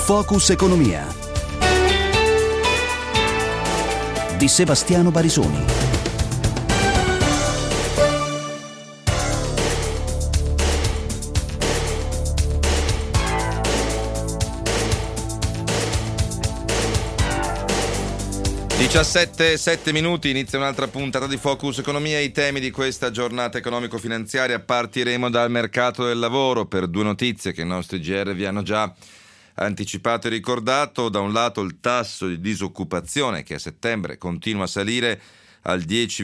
Focus Economia di Sebastiano Barisoni. Sette minuti, inizia un'altra puntata di Focus Economia. I temi di questa giornata economico-finanziaria. Partiremo dal mercato del lavoro per due notizie che i nostri GR vi hanno già anticipato e ricordato. Da un lato il tasso di disoccupazione che a settembre continua a salire al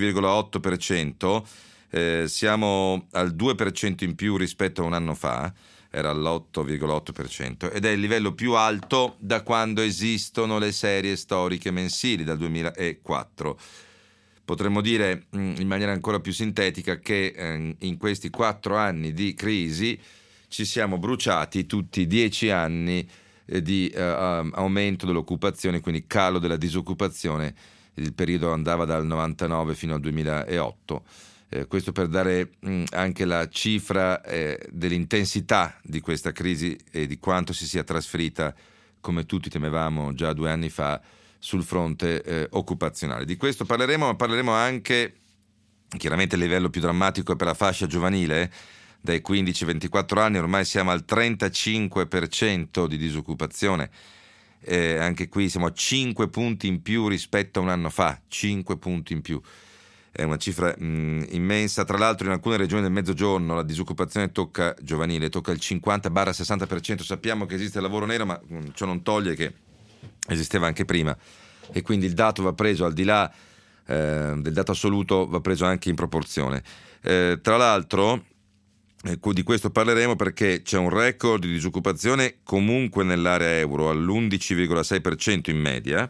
10,8%, siamo al 2% in più rispetto a un anno fa, era all'8,8% ed è il livello più alto da quando esistono le serie storiche mensili, dal 2004. Potremmo dire in maniera ancora più sintetica che in questi 4 anni di crisi ci siamo bruciati tutti 10 anni di aumento dell'occupazione, quindi calo della disoccupazione. Il periodo andava dal 99 fino al 2008. Questo per dare anche la cifra dell'intensità di questa crisi e di quanto si sia trasferita, come tutti temevamo già 2 anni fa, sul fronte occupazionale. Di questo parleremo, ma parleremo anche, chiaramente il livello più drammatico è per la fascia giovanile, dai 15 ai 24 anni, ormai siamo al 35% di disoccupazione. Anche qui siamo a 5 punti in più rispetto a un anno fa, 5 punti in più. È una cifra immensa. Tra l'altro in alcune regioni del Mezzogiorno la disoccupazione giovanile tocca il 50-60%. Sappiamo che esiste il lavoro nero, ma ciò non toglie che esisteva anche prima, e quindi il dato va preso al di là del dato assoluto, va preso anche in proporzione. Tra l'altro di questo parleremo perché c'è un record di disoccupazione comunque nell'area euro all'11,6% in media,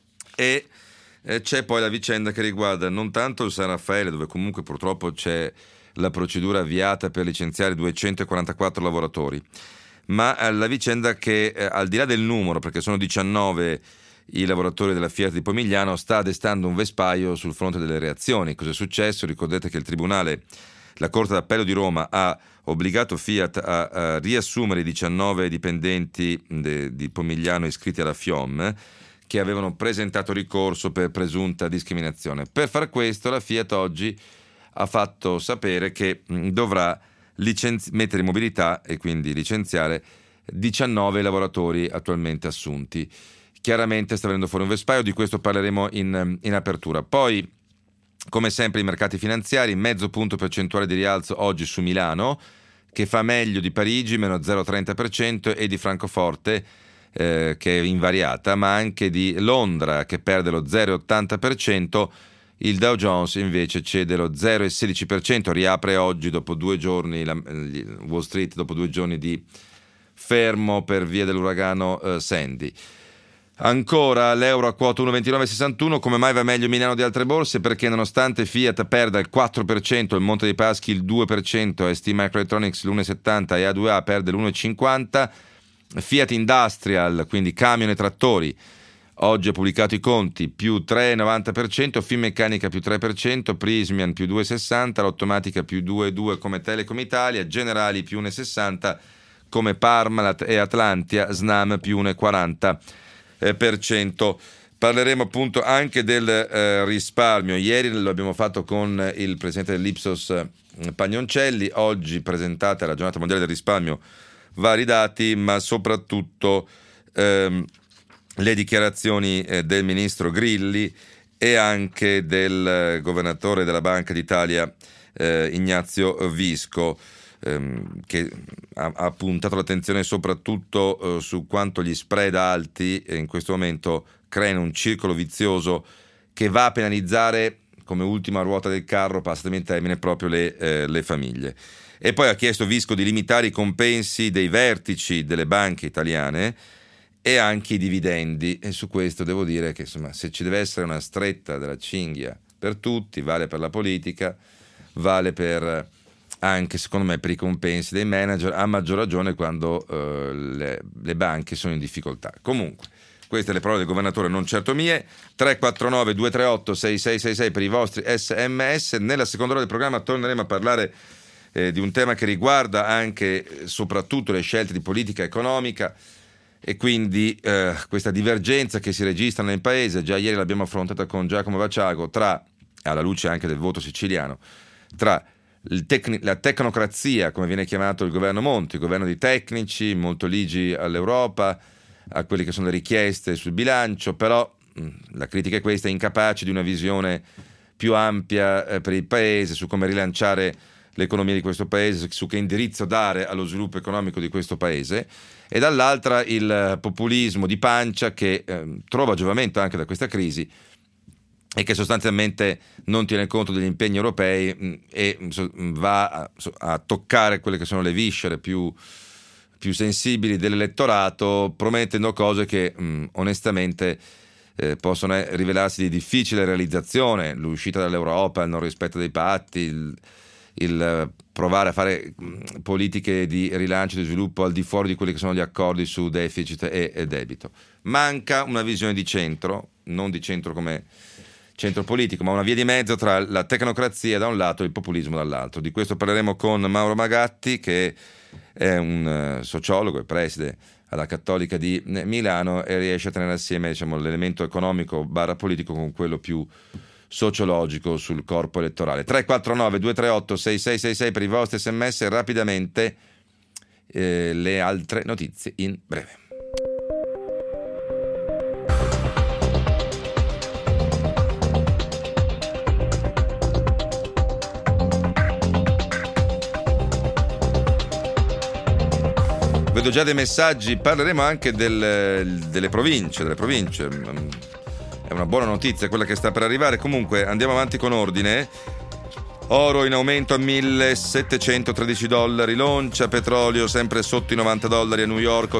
e c'è poi la vicenda che riguarda non tanto il San Raffaele, dove comunque purtroppo c'è la procedura avviata per licenziare 244 lavoratori, ma la vicenda che al di là del numero, perché sono 19 i lavoratori della Fiat di Pomigliano, sta destando un vespaio sul fronte delle reazioni. Cosa è successo? Ricordate che il Tribunale, la Corte d'Appello di Roma, ha obbligato Fiat a riassumere i 19 dipendenti di Pomigliano iscritti alla FIOM, che avevano presentato ricorso per presunta discriminazione. Per far questo la Fiat oggi ha fatto sapere che dovrà mettere in mobilità e quindi licenziare 19 lavoratori attualmente assunti. Chiaramente sta venendo fuori un vespaio, di questo parleremo in apertura. Poi, come sempre, i mercati finanziari, mezzo punto percentuale di rialzo oggi su Milano, che fa meglio di Parigi, meno 0,30%, e di Francoforte, che è invariata, ma anche di Londra, che perde lo 0,80%. Il Dow Jones invece cede lo 0,16%, riapre oggi dopo 2 giorni, Wall Street dopo 2 giorni di fermo per via dell'uragano Sandy. Ancora l'euro a quota 1,2961. Come mai va meglio Milano di altre borse? Perché nonostante Fiat perda il 4%, il Monte dei Paschi il 2%, ST Microelectronics l'1,70 e A2A perde l'1,50%, Fiat Industrial, quindi camion e trattori, oggi ha pubblicato i conti, più 3,90%, Finmeccanica più 3%, Prysmian più 2,60%, l'Automatica più 2,2% come Telecom Italia, Generali più 1,60% come Parmalat e Atlantia, Snam più 1,40%. Parleremo appunto anche del risparmio. Ieri lo abbiamo fatto con il presidente dell'Ipsos Pagnoncelli, oggi presentata la giornata mondiale del risparmio, vari dati, ma soprattutto le dichiarazioni del ministro Grilli e anche del governatore della Banca d'Italia Ignazio Visco, che ha puntato l'attenzione soprattutto su quanto gli spread alti in questo momento creano un circolo vizioso che va a penalizzare, come ultima ruota del carro, passatemi il termine, proprio le famiglie. E poi ha chiesto Visco di limitare i compensi dei vertici delle banche italiane e anche i dividendi, e su questo devo dire che insomma, se ci deve essere una stretta della cinghia per tutti, vale per la politica, vale per anche secondo me per i compensi dei manager, a maggior ragione quando le banche sono in difficoltà. Comunque, queste le parole del governatore, non certo mie. 349 238 6666 per i vostri SMS. Nella seconda ora del programma torneremo a parlare di un tema che riguarda anche soprattutto le scelte di politica economica E quindi questa divergenza che si registra nel paese, già ieri l'abbiamo affrontata con Giacomo Vacciago, alla luce anche del voto siciliano, tra la tecnocrazia, come viene chiamato il governo Monti, il governo di tecnici, molto ligi all'Europa, a quelle che sono le richieste sul bilancio, però la critica è questa: è incapace di una visione più ampia per il paese, su come rilanciare l'economia di questo paese, su che indirizzo dare allo sviluppo economico di questo paese, e dall'altra il populismo di pancia che trova giovamento anche da questa crisi e che sostanzialmente non tiene conto degli impegni europei e va a toccare quelle che sono le viscere più sensibili dell'elettorato, promettendo cose che onestamente possono rivelarsi di difficile realizzazione: l'uscita dall'Europa, il non rispetto dei patti, il provare a fare politiche di rilancio e di sviluppo al di fuori di quelli che sono gli accordi su deficit e debito. Manca una visione di centro, non di centro come centro politico, ma una via di mezzo tra la tecnocrazia da un lato e il populismo dall'altro. Di questo parleremo con Mauro Magatti, che è un sociologo e preside alla Cattolica di Milano e riesce a tenere assieme, diciamo, l'elemento economico / politico con quello più sociologico sul corpo elettorale. 349 238 6666 per i vostri sms. Rapidamente le altre notizie in breve. Vedo già dei messaggi, parleremo anche delle province. È una buona notizia quella che sta per arrivare. Comunque andiamo avanti con ordine. Oro in aumento a $1.713, l'oncia, petrolio sempre sotto i $90 a New York,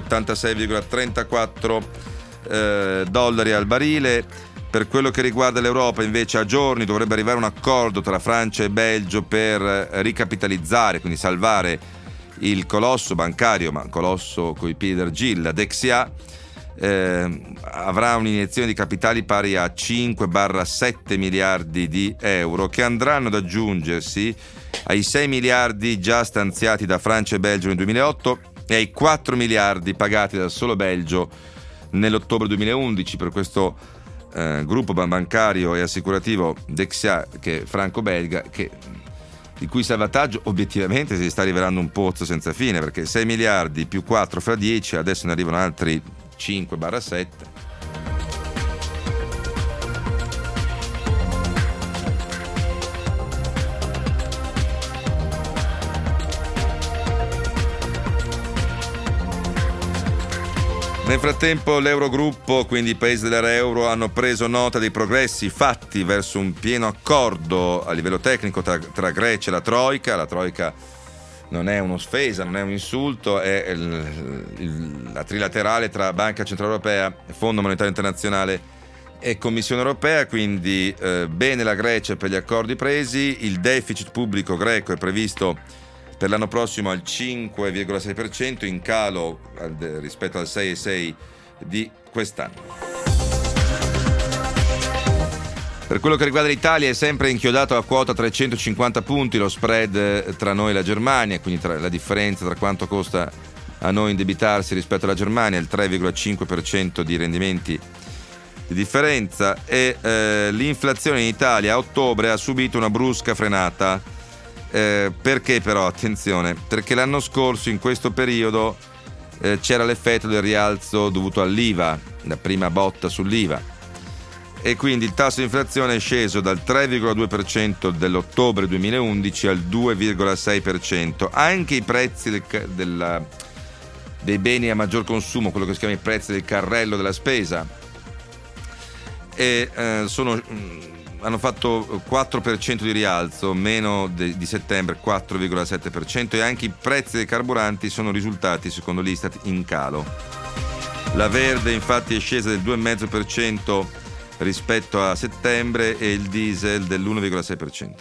86,34 al barile. Per quello che riguarda l'Europa, invece, a giorni dovrebbe arrivare un accordo tra Francia e Belgio per ricapitalizzare, quindi salvare il colosso bancario, ma colosso coi piedi d'argilla, Dexia. Avrà un'iniezione di capitali pari a 5-7 miliardi di euro, che andranno ad aggiungersi ai 6 miliardi già stanziati da Francia e Belgio nel 2008 e ai 4 miliardi pagati dal solo Belgio nell'ottobre 2011 per questo gruppo bancario e assicurativo Dexia, che è franco-belga, di cui salvataggio obiettivamente si sta rivelando un pozzo senza fine, perché 6 miliardi più 4 fra 10, adesso ne arrivano altri 5-7. Nel frattempo l'Eurogruppo, quindi i paesi dell'area euro, hanno preso nota dei progressi fatti verso un pieno accordo a livello tecnico tra Grecia e la Troika. La Troika non è un'offesa, non è un insulto, è la trilaterale tra Banca Centrale Europea, Fondo Monetario Internazionale e Commissione Europea. Quindi bene la Grecia per gli accordi presi. Il deficit pubblico greco è previsto per l'anno prossimo al 5,6%, in calo rispetto al 6,6% di quest'anno. Per quello che riguarda l'Italia, è sempre inchiodato a quota 350 punti lo spread tra noi e la Germania, quindi la differenza tra quanto costa a noi indebitarsi rispetto alla Germania, il 3,5% di rendimenti di differenza, e l'inflazione in Italia a ottobre ha subito una brusca frenata. Perché però? Attenzione, perché l'anno scorso in questo periodo c'era l'effetto del rialzo dovuto all'IVA, la prima botta sull'IVA, e quindi il tasso di inflazione è sceso dal 3,2% dell'ottobre 2011 al 2,6%. Anche i prezzi dei beni a maggior consumo, quello che si chiama i prezzi del carrello della spesa, hanno fatto 4% di rialzo, meno di settembre 4,7%, e anche i prezzi dei carburanti sono risultati, secondo l'Istat, in calo. La verde infatti è scesa del 2,5% rispetto a settembre e il diesel dell'1,6%.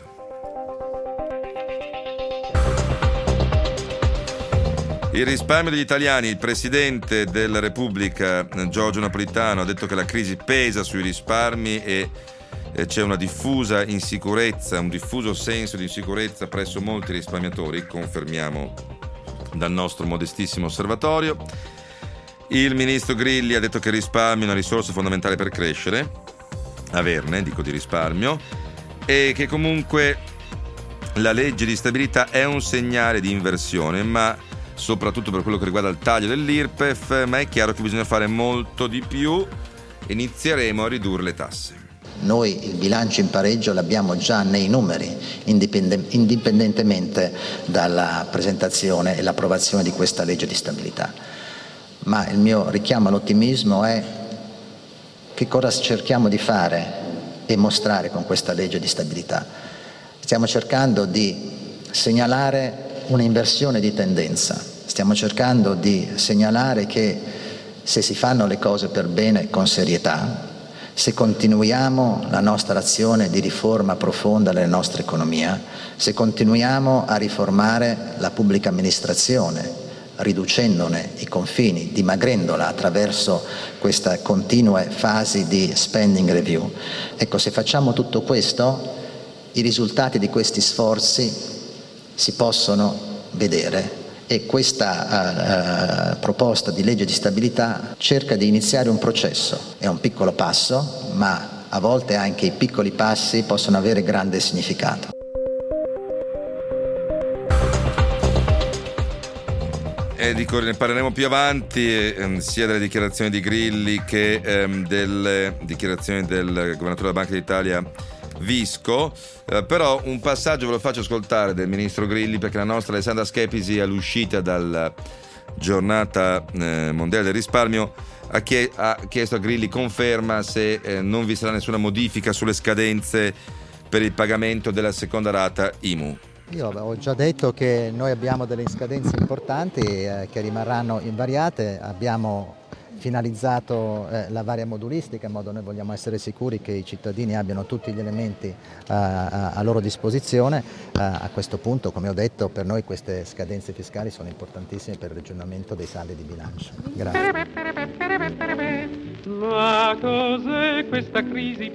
Il risparmio degli italiani. Il Presidente della Repubblica, Giorgio Napolitano, ha detto che la crisi pesa sui risparmi e c'è una diffusa insicurezza, un diffuso senso di insicurezza presso molti risparmiatori, confermiamo dal nostro modestissimo osservatorio. Il ministro Grilli ha detto che il risparmio è una risorsa fondamentale per crescere, averne, dico di risparmio, e che comunque la legge di stabilità è un segnale di inversione, ma soprattutto per quello che riguarda il taglio dell'IRPEF, ma è chiaro che bisogna fare molto di più. Inizieremo a ridurre le tasse. Noi il bilancio in pareggio l'abbiamo già nei numeri, indipendentemente dalla presentazione e l'approvazione di questa legge di stabilità. Ma il mio richiamo all'ottimismo è: che cosa cerchiamo di fare e mostrare con questa legge di stabilità? Stiamo cercando di segnalare un'inversione di tendenza, stiamo cercando di segnalare che se si fanno le cose per bene con serietà, se continuiamo la nostra azione di riforma profonda della nostra economia, se continuiamo a riformare la pubblica amministrazione, riducendone i confini, dimagrendola attraverso queste continue fasi di spending review. Ecco, se facciamo tutto questo, i risultati di questi sforzi si possono vedere, e questa proposta di legge di stabilità cerca di iniziare un processo. È un piccolo passo, ma a volte anche i piccoli passi possono avere grande significato. Ne parleremo più avanti, sia delle dichiarazioni di Grilli che delle dichiarazioni del governatore della Banca d'Italia Visco, però un passaggio ve lo faccio ascoltare del ministro Grilli, perché la nostra Alessandra Schepisi, all'uscita dalla giornata mondiale del risparmio, ha chiesto a Grilli conferma se non vi sarà nessuna modifica sulle scadenze per il pagamento della seconda rata IMU. Io ho già detto che noi abbiamo delle scadenze importanti che rimarranno invariate. Abbiamo finalizzato la varia modulistica, in modo noi vogliamo essere sicuri che i cittadini abbiano tutti gli elementi a loro disposizione. A questo punto, come ho detto, per noi queste scadenze fiscali sono importantissime per il raggiungimento dei saldi di bilancio. Grazie. Ma cos'è questa crisi?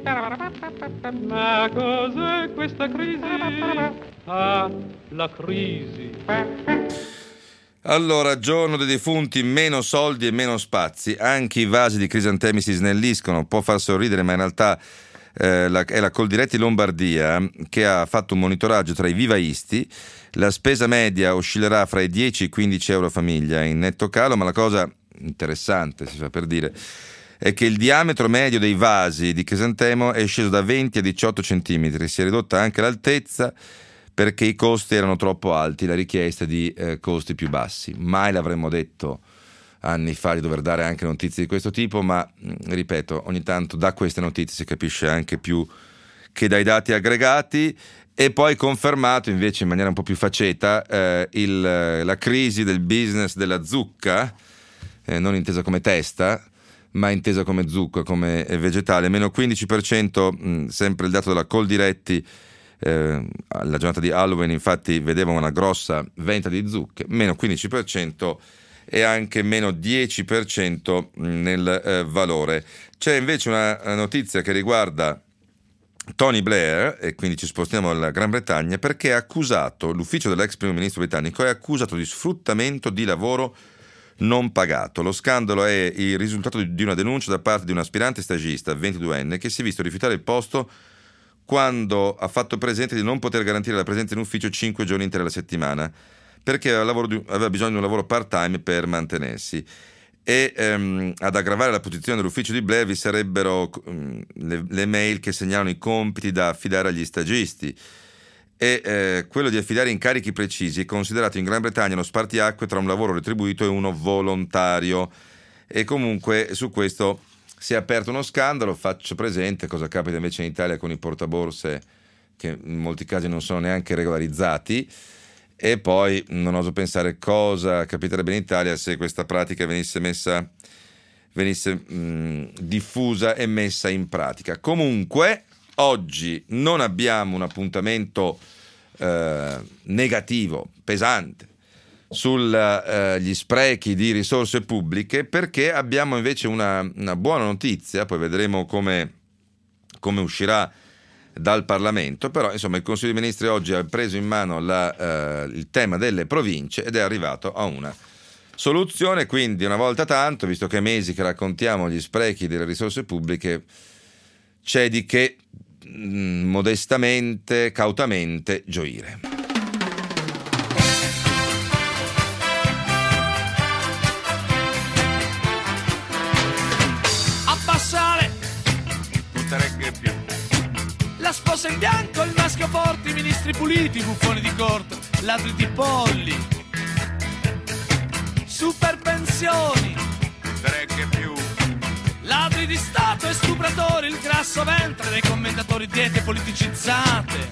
Ma cos'è questa crisi? Ah, la crisi. Allora, giorno dei defunti, meno soldi e meno spazi. Anche i vasi di crisantemi si snelliscono. Può far sorridere, ma in realtà è la Coldiretti Lombardia che ha fatto un monitoraggio tra i vivaisti. La spesa media oscillerà fra i 10 e i 15 euro a famiglia in netto calo, ma la cosa interessante, si fa per dire, è che il diametro medio dei vasi di crisantemo è sceso da 20 a 18 centimetri. Si è ridotta anche l'altezza, perché i costi erano troppo alti, la richiesta di costi più bassi. Mai l'avremmo detto anni fa di dover dare anche notizie di questo tipo, ma ripeto, ogni tanto da queste notizie si capisce anche più che dai dati aggregati. E poi confermato invece in maniera un po' più faceta la crisi del business della zucca, non intesa come testa, ma intesa come zucca, come vegetale. Meno 15%, sempre il dato della Coldiretti. La giornata di Halloween infatti vedeva una grossa vendita di zucche, meno 15% e anche meno 10% nel valore. C'è invece una notizia che riguarda Tony Blair, e quindi ci spostiamo alla Gran Bretagna, perché è accusato, l'ufficio dell'ex primo ministro britannico è accusato di sfruttamento di lavoro non pagato. Lo scandalo è il risultato di una denuncia da parte di un aspirante stagista 22enne che si è visto rifiutare il posto quando ha fatto presente di non poter garantire la presenza in ufficio 5 giorni interi alla settimana, perché aveva bisogno di un lavoro part-time per mantenersi. E ad aggravare la posizione dell'ufficio di Blair vi sarebbero le mail che segnalano i compiti da affidare agli stagisti, e quello di affidare incarichi precisi è considerato in Gran Bretagna uno spartiacque tra un lavoro retribuito e uno volontario. E comunque su questo si è aperto uno scandalo. Faccio presente cosa capita invece in Italia con i portaborse, che in molti casi non sono neanche regolarizzati, e poi non oso pensare cosa capiterebbe in Italia se questa pratica venisse diffusa e messa in pratica. Comunque oggi non abbiamo un appuntamento negativo, pesante, sugli sprechi di risorse pubbliche, perché abbiamo invece una buona notizia. Poi vedremo come uscirà dal Parlamento, però insomma il Consiglio dei Ministri oggi ha preso in mano il tema delle province ed è arrivato a una Soluzione quindi, una volta tanto, visto che è mesi che raccontiamo gli sprechi delle risorse pubbliche, c'è di che modestamente, cautamente gioire. Abbassare, Che più. la sposa in bianco, il maschio forte, i ministri puliti, i buffoni di corte, ladri di polli, super pensioni, Che più. ladri di Stato e stupratori, il grasso ventre dei commentatori, diete politicizzate,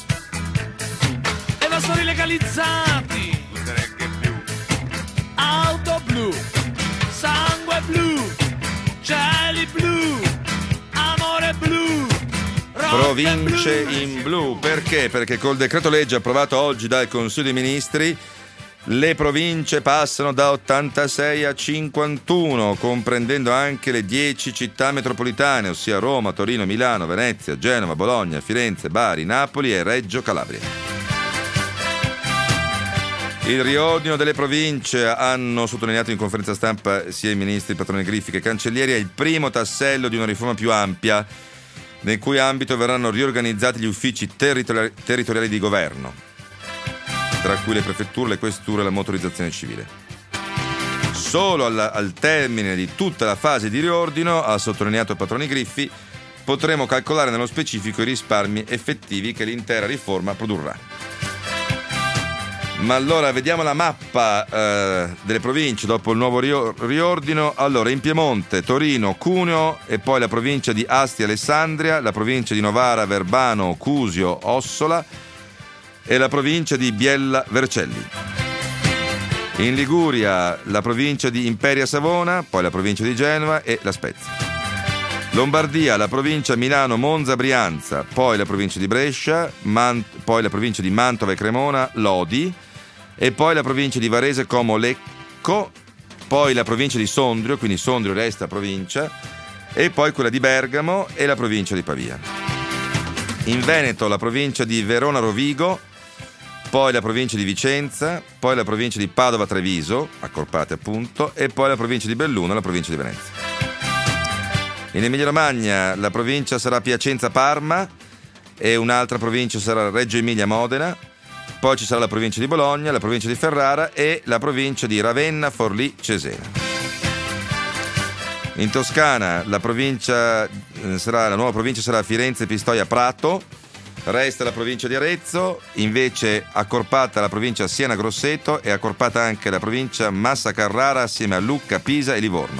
evasori legalizzati, Che più. auto blu, sangue blu, cieli blu, amore blu, Province in blu. Perché? Perché col decreto legge approvato oggi dal Consiglio dei Ministri le province passano da 86 a 51, comprendendo anche le 10 città metropolitane, ossia Roma, Torino, Milano, Venezia, Genova, Bologna, Firenze, Bari, Napoli e Reggio Calabria. Il riordino delle province, hanno sottolineato in conferenza stampa sia i ministri Patroni Griffi che Cancellieri, è il primo tassello di una riforma più ampia, nel cui ambito verranno riorganizzati gli uffici territoriali di governo, tra cui le prefetture, le questure e la motorizzazione civile. Solo al termine di tutta la fase di riordino, ha sottolineato Patroni Griffi, potremo calcolare nello specifico i risparmi effettivi che l'intera riforma produrrà. Ma allora vediamo la mappa delle province dopo il nuovo riordino. Allora, in Piemonte, Torino, Cuneo e poi la provincia di Asti e Alessandria, la provincia di Novara, Verbano, Cusio, Ossola e la provincia di Biella Vercelli. In Liguria la provincia di Imperia Savona, poi la provincia di Genova e La Spezia. Lombardia la provincia Milano, Monza, Brianza, poi la provincia di Brescia, poi la provincia di Mantova e Cremona, Lodi, e poi la provincia di Varese, Como, Lecco, poi la provincia di Sondrio, quindi Sondrio resta provincia, e poi quella di Bergamo e la provincia di Pavia. In Veneto la provincia di Verona, Rovigo, poi la provincia di Vicenza, poi la provincia di Padova, Treviso, accorpate appunto, e poi la provincia di Belluno e la provincia di Venezia. In Emilia-Romagna la provincia sarà Piacenza, Parma e un'altra provincia sarà Reggio Emilia, Modena, poi ci sarà la provincia di Bologna, la provincia di Ferrara e la provincia di Ravenna, Forlì, Cesena. In Toscana la nuova provincia sarà Firenze, Pistoia, Prato, resta la provincia di Arezzo, invece accorpata la provincia Siena, Grosseto e accorpata anche la provincia Massa Carrara assieme a Lucca, Pisa e Livorno.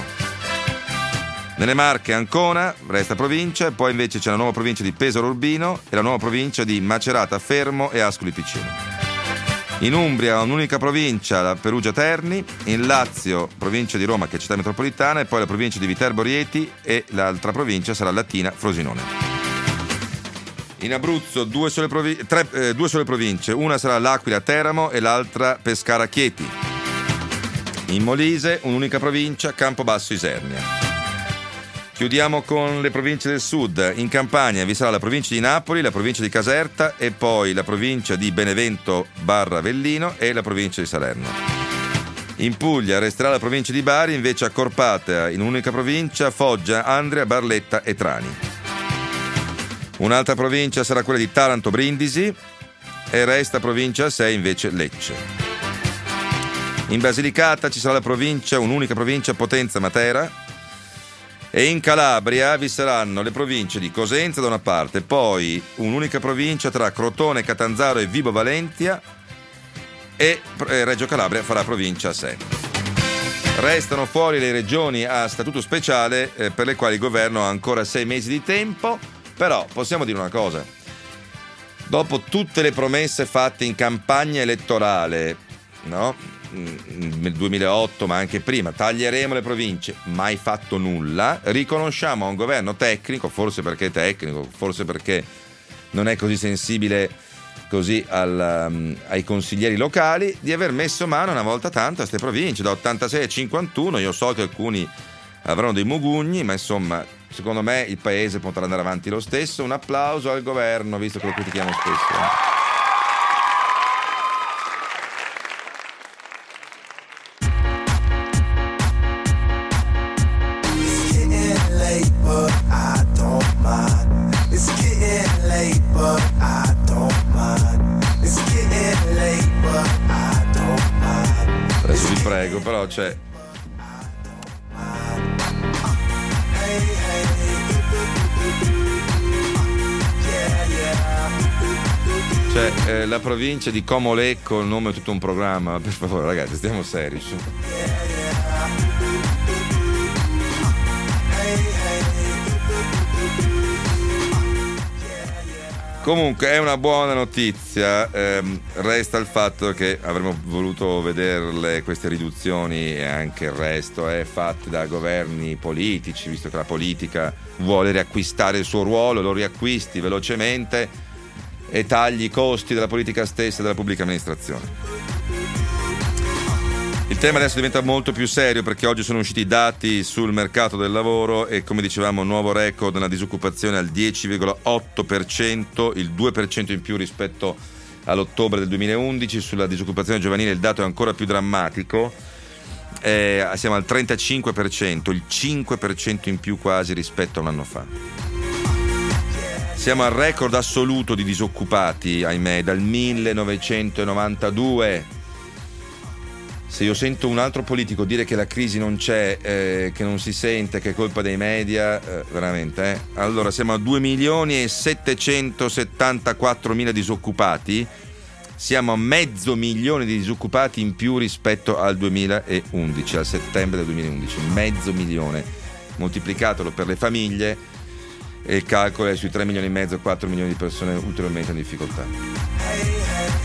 Nelle Marche Ancona resta provincia, poi invece c'è la nuova provincia di Pesaro Urbino e la nuova provincia di Macerata Fermo e Ascoli Piceno. In Umbria un'unica provincia, la Perugia Terni, in Lazio provincia di Roma che è città metropolitana e poi la provincia di Viterbo Rieti e l'altra provincia sarà Latina Frosinone. In Abruzzo due sole province, una sarà L'Aquila Teramo e l'altra Pescara Chieti. In Molise un'unica provincia, Campobasso Isernia. Chiudiamo con le province del sud. In Campania vi sarà la provincia di Napoli, la provincia di Caserta e poi la provincia di Benevento Avellino e la provincia di Salerno. In Puglia resterà la provincia di Bari, invece accorpata in un'unica provincia Foggia, Andria, Barletta e Trani. Un'altra provincia sarà quella di Taranto Brindisi e resta provincia a sé invece Lecce. In Basilicata ci sarà un'unica provincia Potenza Matera. E in Calabria vi saranno le province di Cosenza da una parte, poi un'unica provincia tra Crotone, Catanzaro e Vibo Valentia e Reggio Calabria farà provincia a sé. Restano fuori le regioni a statuto speciale per le quali il governo ha ancora 6 mesi di tempo, però possiamo dire una cosa. Dopo tutte le promesse fatte in campagna elettorale, no? Nel 2008 ma anche prima, taglieremo le province, mai fatto nulla. Riconosciamo a un governo tecnico, forse perché è tecnico, forse perché non è così sensibile così ai consiglieri locali, di aver messo mano una volta tanto a queste province da 86 a 51. Io so che alcuni avranno dei mugugni, ma insomma secondo me il paese potrà andare avanti lo stesso. Un applauso al governo, visto che lo critichiamo spesso. però c'è la provincia di Como Lecco, il nome è tutto un programma, per favore ragazzi, stiamo seri su. Comunque è una buona notizia, resta il fatto che avremmo voluto vederle queste riduzioni, e anche il resto fatte da governi politici, visto che la politica vuole riacquistare il suo ruolo, lo riacquisti velocemente e tagli i costi della politica stessa e della pubblica amministrazione. Il tema adesso diventa molto più serio perché oggi sono usciti i dati sul mercato del lavoro e, come dicevamo, un nuovo record nella disoccupazione al 10,8%, il 2% in più rispetto all'ottobre del 2011. Sulla disoccupazione giovanile il dato è ancora più drammatico, siamo al 35%, il 5% in più quasi rispetto a un anno fa. Siamo al record assoluto di disoccupati, ahimè, dal 1992. Se io sento un altro politico dire che la crisi non c'è, che non si sente, che è colpa dei media, veramente. Allora, siamo a 2.774.000 disoccupati, siamo a 500.000 di disoccupati in più rispetto al 2011, al settembre del 2011, 500.000, moltiplicatelo per le famiglie e il calcolo è sui 3,5 milioni, 4 milioni di persone ulteriormente in difficoltà.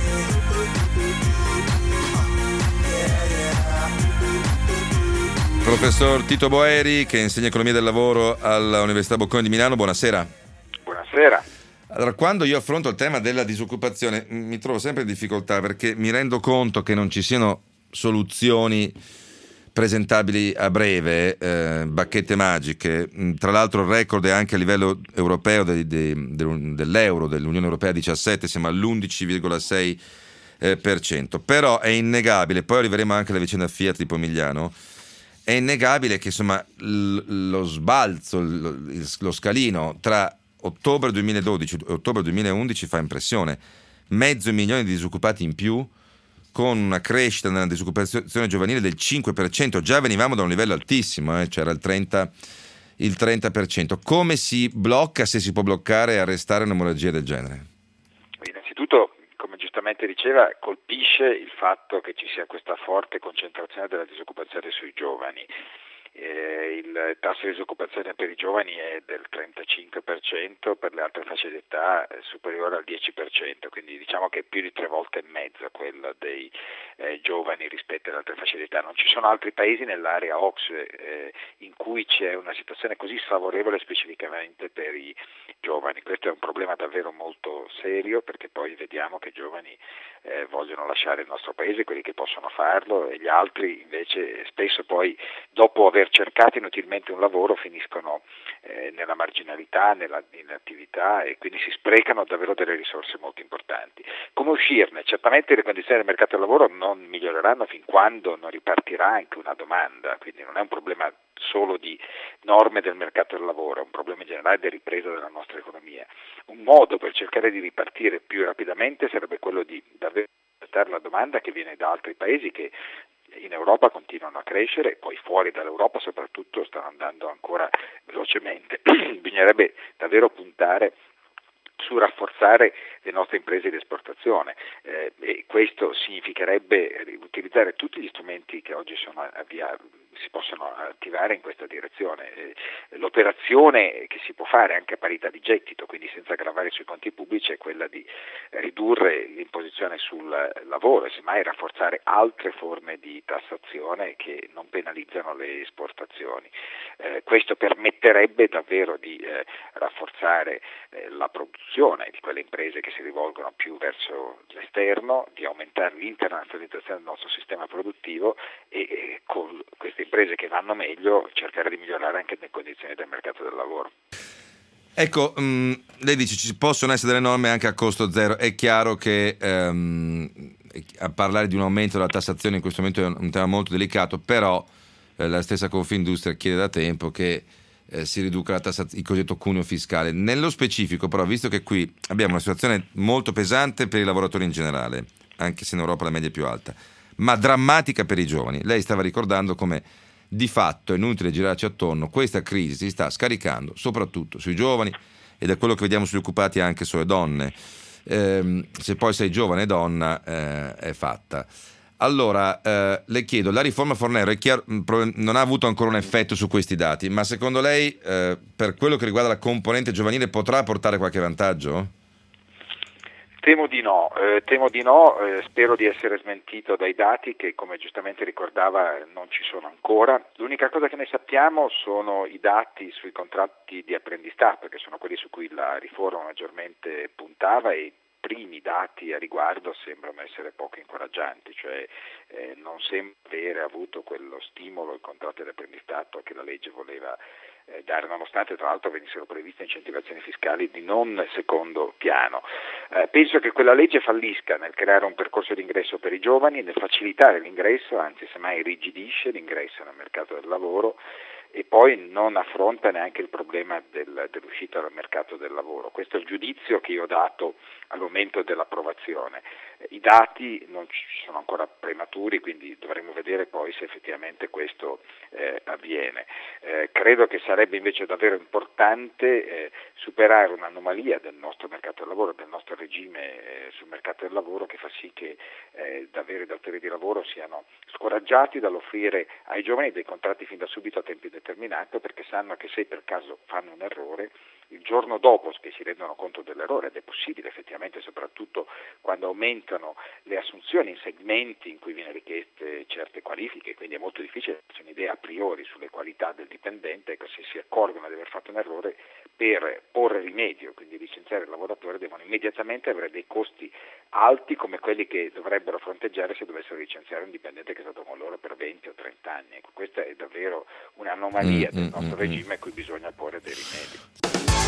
Professor Tito Boeri, che insegna economia del lavoro all'Università Bocconi di Milano, buonasera. Buonasera. Allora, quando io affronto il tema della disoccupazione mi trovo sempre in difficoltà perché mi rendo conto che non ci siano soluzioni presentabili a breve, bacchette magiche. Tra l'altro il record è anche a livello europeo dell'euro, dell'Unione Europea 17, siamo all'11,6%. Però è innegabile, poi arriveremo anche alla vicenda Fiat di Pomigliano, è innegabile che insomma lo sbalzo, lo scalino tra ottobre 2012 e ottobre 2011 fa impressione. 500.000 di disoccupati in più, con una crescita nella disoccupazione giovanile del 5%, già venivamo da un livello altissimo, c'era il 30%. Come si blocca, se si può bloccare e arrestare un'emorragia del genere? Innanzitutto, come giustamente diceva, colpisce il fatto che ci sia questa forte concentrazione della disoccupazione sui giovani. Il tasso di disoccupazione per i giovani è del 35%, per le altre fasce d'età è superiore al 10%, quindi diciamo che è più di 3 volte e mezzo quello dei giovani rispetto alle altre fasce d'età. Non ci sono altri paesi nell'area OCSE in cui c'è una situazione così sfavorevole specificamente per i giovani. Questo è un problema davvero molto serio, perché poi vediamo che i giovani vogliono lasciare il nostro paese, quelli che possono farlo, e gli altri invece spesso poi, dopo aver cercato inutilmente un lavoro, finiscono nella marginalità, nella inattività, e quindi si sprecano davvero delle risorse molto importanti. Come uscirne? Certamente le condizioni del mercato del lavoro non miglioreranno fin quando non ripartirà anche una domanda, quindi non è un problema solo di norme del mercato del lavoro, è un problema in generale di ripresa della nostra economia. Un modo per cercare di ripartire più rapidamente sarebbe quello di davvero aspettare la domanda che viene da altri paesi che in Europa continuano a crescere, poi fuori dall'Europa soprattutto stanno andando ancora velocemente. Bisognerebbe davvero puntare su rafforzare le nostre imprese di esportazione, e questo significherebbe utilizzare tutti gli strumenti che oggi si possono attivare in questa direzione. L'operazione che si può fare anche a parità di gettito, quindi senza gravare sui conti pubblici, è quella di ridurre l'imposizione sul lavoro e semmai rafforzare altre forme di tassazione che non penalizzano le esportazioni. Questo permetterebbe davvero di rafforzare la produzione di quelle imprese che si rivolgono più verso l'esterno, di aumentare l'internazionalizzazione del nostro sistema produttivo e con queste imprese che vanno meglio cercare di migliorare anche le condizioni del mercato del lavoro. Ecco, lei dice ci possono essere delle norme anche a costo zero. È chiaro che a parlare di un aumento della tassazione in questo momento è un tema molto delicato, però la stessa Confindustria chiede da tempo che si riduca il cosiddetto cuneo fiscale. Nello specifico però, visto che qui abbiamo una situazione molto pesante per i lavoratori in generale, anche se in Europa la media è più alta, ma drammatica per i giovani. Lei stava ricordando come di fatto, è inutile girarci attorno, questa crisi si sta scaricando soprattutto sui giovani, e da quello che vediamo sugli occupati anche sulle donne. Se poi sei giovane e donna è fatta. Allora, le chiedo, la riforma Fornero è chiaro, non ha avuto ancora un effetto su questi dati, ma secondo lei per quello che riguarda la componente giovanile potrà portare qualche vantaggio? Temo di no, spero di essere smentito dai dati che, come giustamente ricordava, non ci sono ancora. L'unica cosa che ne sappiamo sono i dati sui contratti di apprendistato, che sono quelli su cui la riforma maggiormente puntava, e i primi dati a riguardo sembrano essere poco incoraggianti, cioè non sembra avere avuto quello stimolo il contratto di apprendistato che la legge voleva dare, nonostante tra l'altro venissero previste incentivazioni fiscali di non secondo piano. Penso che quella legge fallisca nel creare un percorso di ingresso per i giovani, nel facilitare l'ingresso, anzi semmai irrigidisce l'ingresso nel mercato del lavoro, e poi non affronta neanche il problema dell'uscita dal mercato del lavoro. Questo è il giudizio che io ho dato al momento dell'approvazione. I dati non ci sono ancora prematuri, quindi dovremo vedere poi se effettivamente questo avviene. Credo che sarebbe invece davvero importante superare un'anomalia del nostro mercato del lavoro, del nostro regime sul mercato del lavoro, che fa sì che davvero i datori di lavoro siano scoraggiati dall'offrire ai giovani dei contratti fin da subito a tempo determinato, perché sanno che se per caso fanno un errore, il giorno dopo che si rendono conto dell'errore, ed è possibile effettivamente soprattutto quando aumentano le assunzioni in segmenti in cui viene richieste certe qualifiche, quindi è molto difficile darsi un'idea a priori sulle qualità del dipendente, ecco, se si accorgono di aver fatto un errore, per porre rimedio, quindi licenziare il lavoratore, devono immediatamente avere dei costi alti come quelli che dovrebbero fronteggiare se dovessero licenziare un dipendente che è stato con loro per 20 o 30 anni. Ecco, questa è davvero un'anomalia del nostro regime a cui bisogna porre dei rimedi.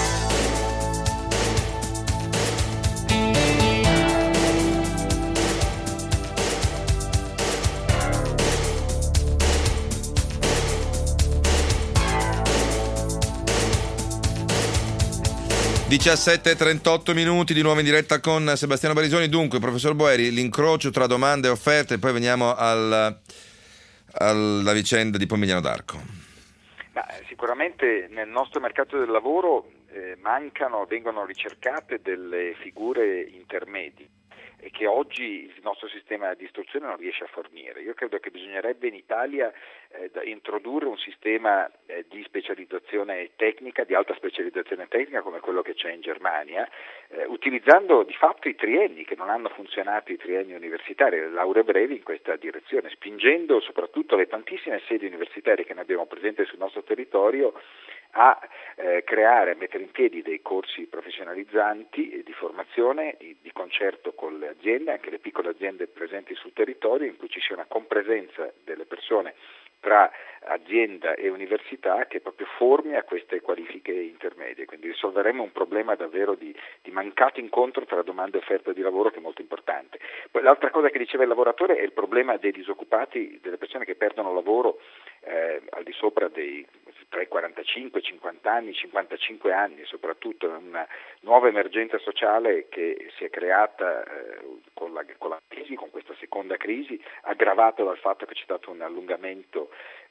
17:38 minuti, di nuovo in diretta con Sebastiano Barisoni. Dunque, professor Boeri, l'incrocio tra domande e offerte, e poi veniamo alla vicenda di Pomigliano d'Arco. Sicuramente nel nostro mercato del lavoro vengono ricercate delle figure intermedie e che oggi il nostro sistema di istruzione non riesce a fornire. Io credo che bisognerebbe in Italia introdurre un sistema di specializzazione tecnica, di alta specializzazione tecnica come quello che c'è in Germania, utilizzando di fatto i trienni, che non hanno funzionato, i trienni universitari, le lauree brevi in questa direzione, spingendo soprattutto le tantissime sedi universitarie che noi abbiamo presenti sul nostro territorio a creare, a mettere in piedi dei corsi professionalizzanti di formazione di concerto con le aziende, anche le piccole aziende presenti sul territorio, in cui ci sia una compresenza delle persone tra azienda e università che proprio formi a queste qualifiche intermedie, quindi risolveremo un problema davvero di mancato incontro tra domanda e offerta di lavoro, che è molto importante. Poi l'altra cosa che diceva il lavoratore è il problema dei disoccupati, delle persone che perdono lavoro al di sopra dei tra i 45, 50 anni, 55 anni, soprattutto una nuova emergenza sociale che si è creata con la crisi, con questa seconda crisi, aggravata dal fatto che c'è stato un allungamento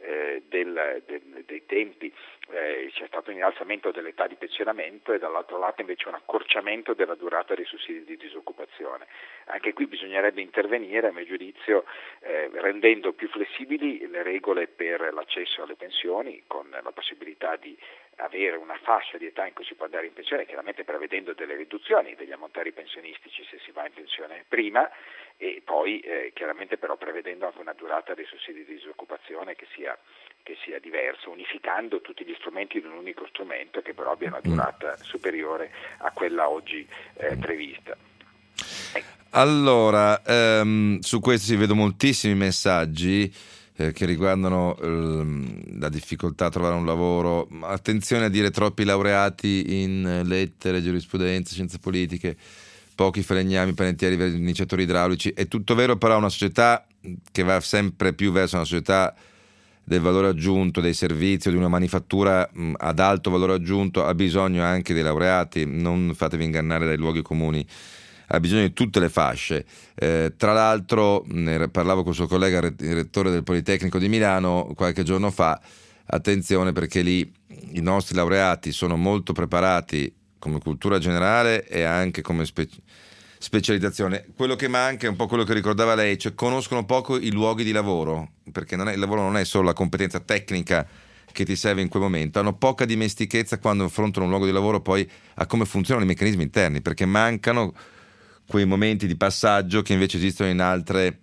dei tempi, c'è stato un innalzamento dell'età di pensionamento, e dall'altro lato invece un accorciamento della durata dei sussidi di disoccupazione. Anche qui bisognerebbe intervenire, a mio giudizio, rendendo più flessibili le regole per l'accesso alle pensioni, con la possibilità di avere una fascia di età in cui si può andare in pensione, chiaramente prevedendo delle riduzioni degli ammontari pensionistici se si va in pensione prima, e poi chiaramente però prevedendo anche una durata dei sussidi di disoccupazione che sia diversa, unificando tutti gli strumenti in un unico strumento, che però abbia una durata superiore a quella oggi prevista. Allora, su questo si vedo moltissimi messaggi che riguardano la difficoltà a trovare un lavoro. Attenzione a dire troppi laureati in lettere, giurisprudenza, scienze politiche, pochi falegnami, panettieri, verniciatori idraulici. È tutto vero, però una società che va sempre più verso una società del valore aggiunto, dei servizi, o di una manifattura ad alto valore aggiunto, ha bisogno anche dei laureati. Non fatevi ingannare dai luoghi comuni ha bisogno di tutte le fasce. Tra l'altro, ne parlavo col suo collega, il rettore del Politecnico di Milano, qualche giorno fa. Attenzione, perché lì i nostri laureati sono molto preparati come cultura generale e anche come specializzazione. Quello che manca è un po' quello che ricordava lei, cioè conoscono poco i luoghi di lavoro, perché il lavoro non è solo la competenza tecnica che ti serve in quel momento, hanno poca dimestichezza quando affrontano un luogo di lavoro poi a come funzionano i meccanismi interni, perché mancano quei momenti di passaggio che invece esistono in altre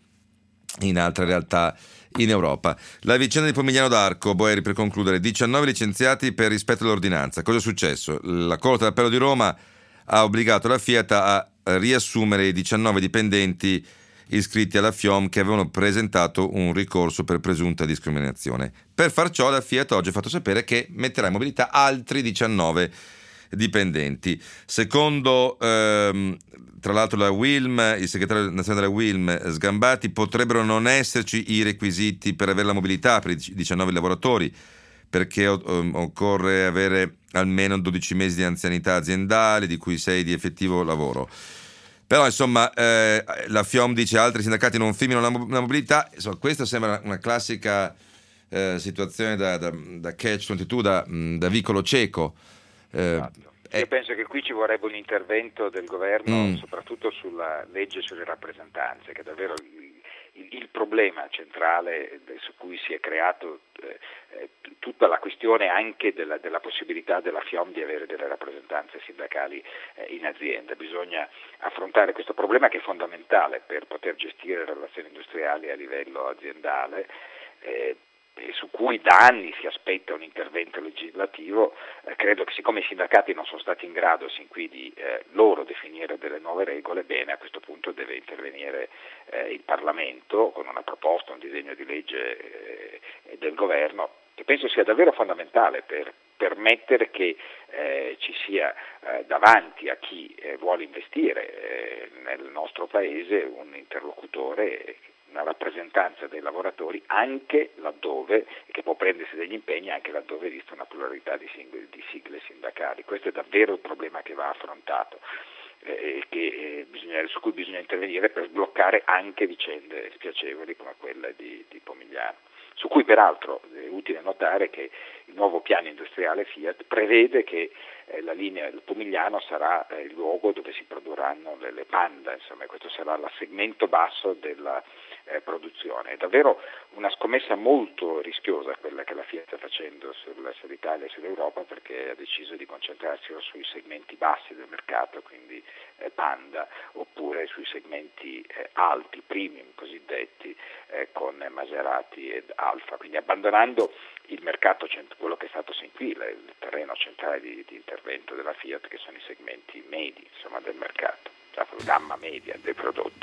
realtà in Europa. La vicenda di Pomigliano d'Arco, Boeri, per concludere, 19 licenziati per rispetto dell'ordinanza. Cosa è successo? La Corte d'Appello di Roma ha obbligato la Fiat a riassumere i 19 dipendenti iscritti alla FIOM che avevano presentato un ricorso per presunta discriminazione. Per far ciò la Fiat oggi ha fatto sapere che metterà in mobilità altri 19 dipendenti. Secondo tra l'altro la WILM, il segretario nazionale della WILM Sgambati, potrebbero non esserci i requisiti per avere la mobilità per i 19 lavoratori, perché occorre avere almeno 12 mesi di anzianità aziendale, di cui 6 di effettivo lavoro. Però insomma la FIOM dice altri sindacati non firmino la mobilità. Insomma, questa sembra una classica situazione da catch-22, da vicolo cieco. Esatto. Io penso che qui ci vorrebbe un intervento del governo, soprattutto sulla legge sulle rappresentanze, che è davvero il problema centrale su cui si è creato tutta la questione anche della possibilità della FIOM di avere delle rappresentanze sindacali in azienda. Bisogna affrontare questo problema, che è fondamentale per poter gestire le relazioni industriali a livello aziendale, e su cui da anni si aspetta un intervento legislativo. Credo che, siccome i sindacati non sono stati in grado sin qui di loro definire delle nuove regole, bene, a questo punto deve intervenire il Parlamento con una proposta, un disegno di legge del governo, che penso sia davvero fondamentale per permettere che ci sia davanti a chi vuole investire nel nostro Paese un interlocutore, una rappresentanza dei lavoratori, anche laddove, che può prendersi degli impegni anche laddove esiste una pluralità di sigle sindacali. Questo è davvero il problema che va affrontato, su cui bisogna intervenire per sbloccare anche vicende spiacevoli come quella di Pomigliano, su cui peraltro è utile notare che il nuovo piano industriale Fiat prevede che la linea del Pomigliano sarà il luogo dove si produrranno le Panda, insomma questo sarà il segmento basso della produzione. È davvero una scommessa molto rischiosa quella che la Fiat sta facendo sull'Italia e sull'Europa, perché ha deciso di concentrarsi sui segmenti bassi del mercato, quindi Panda, oppure sui segmenti alti, premium cosiddetti, con Maserati ed Alfa, quindi abbandonando il mercato, quello che è stato sin qui il terreno centrale di intervento della Fiat, che sono i segmenti medi, insomma, del mercato, la gamma media dei prodotti.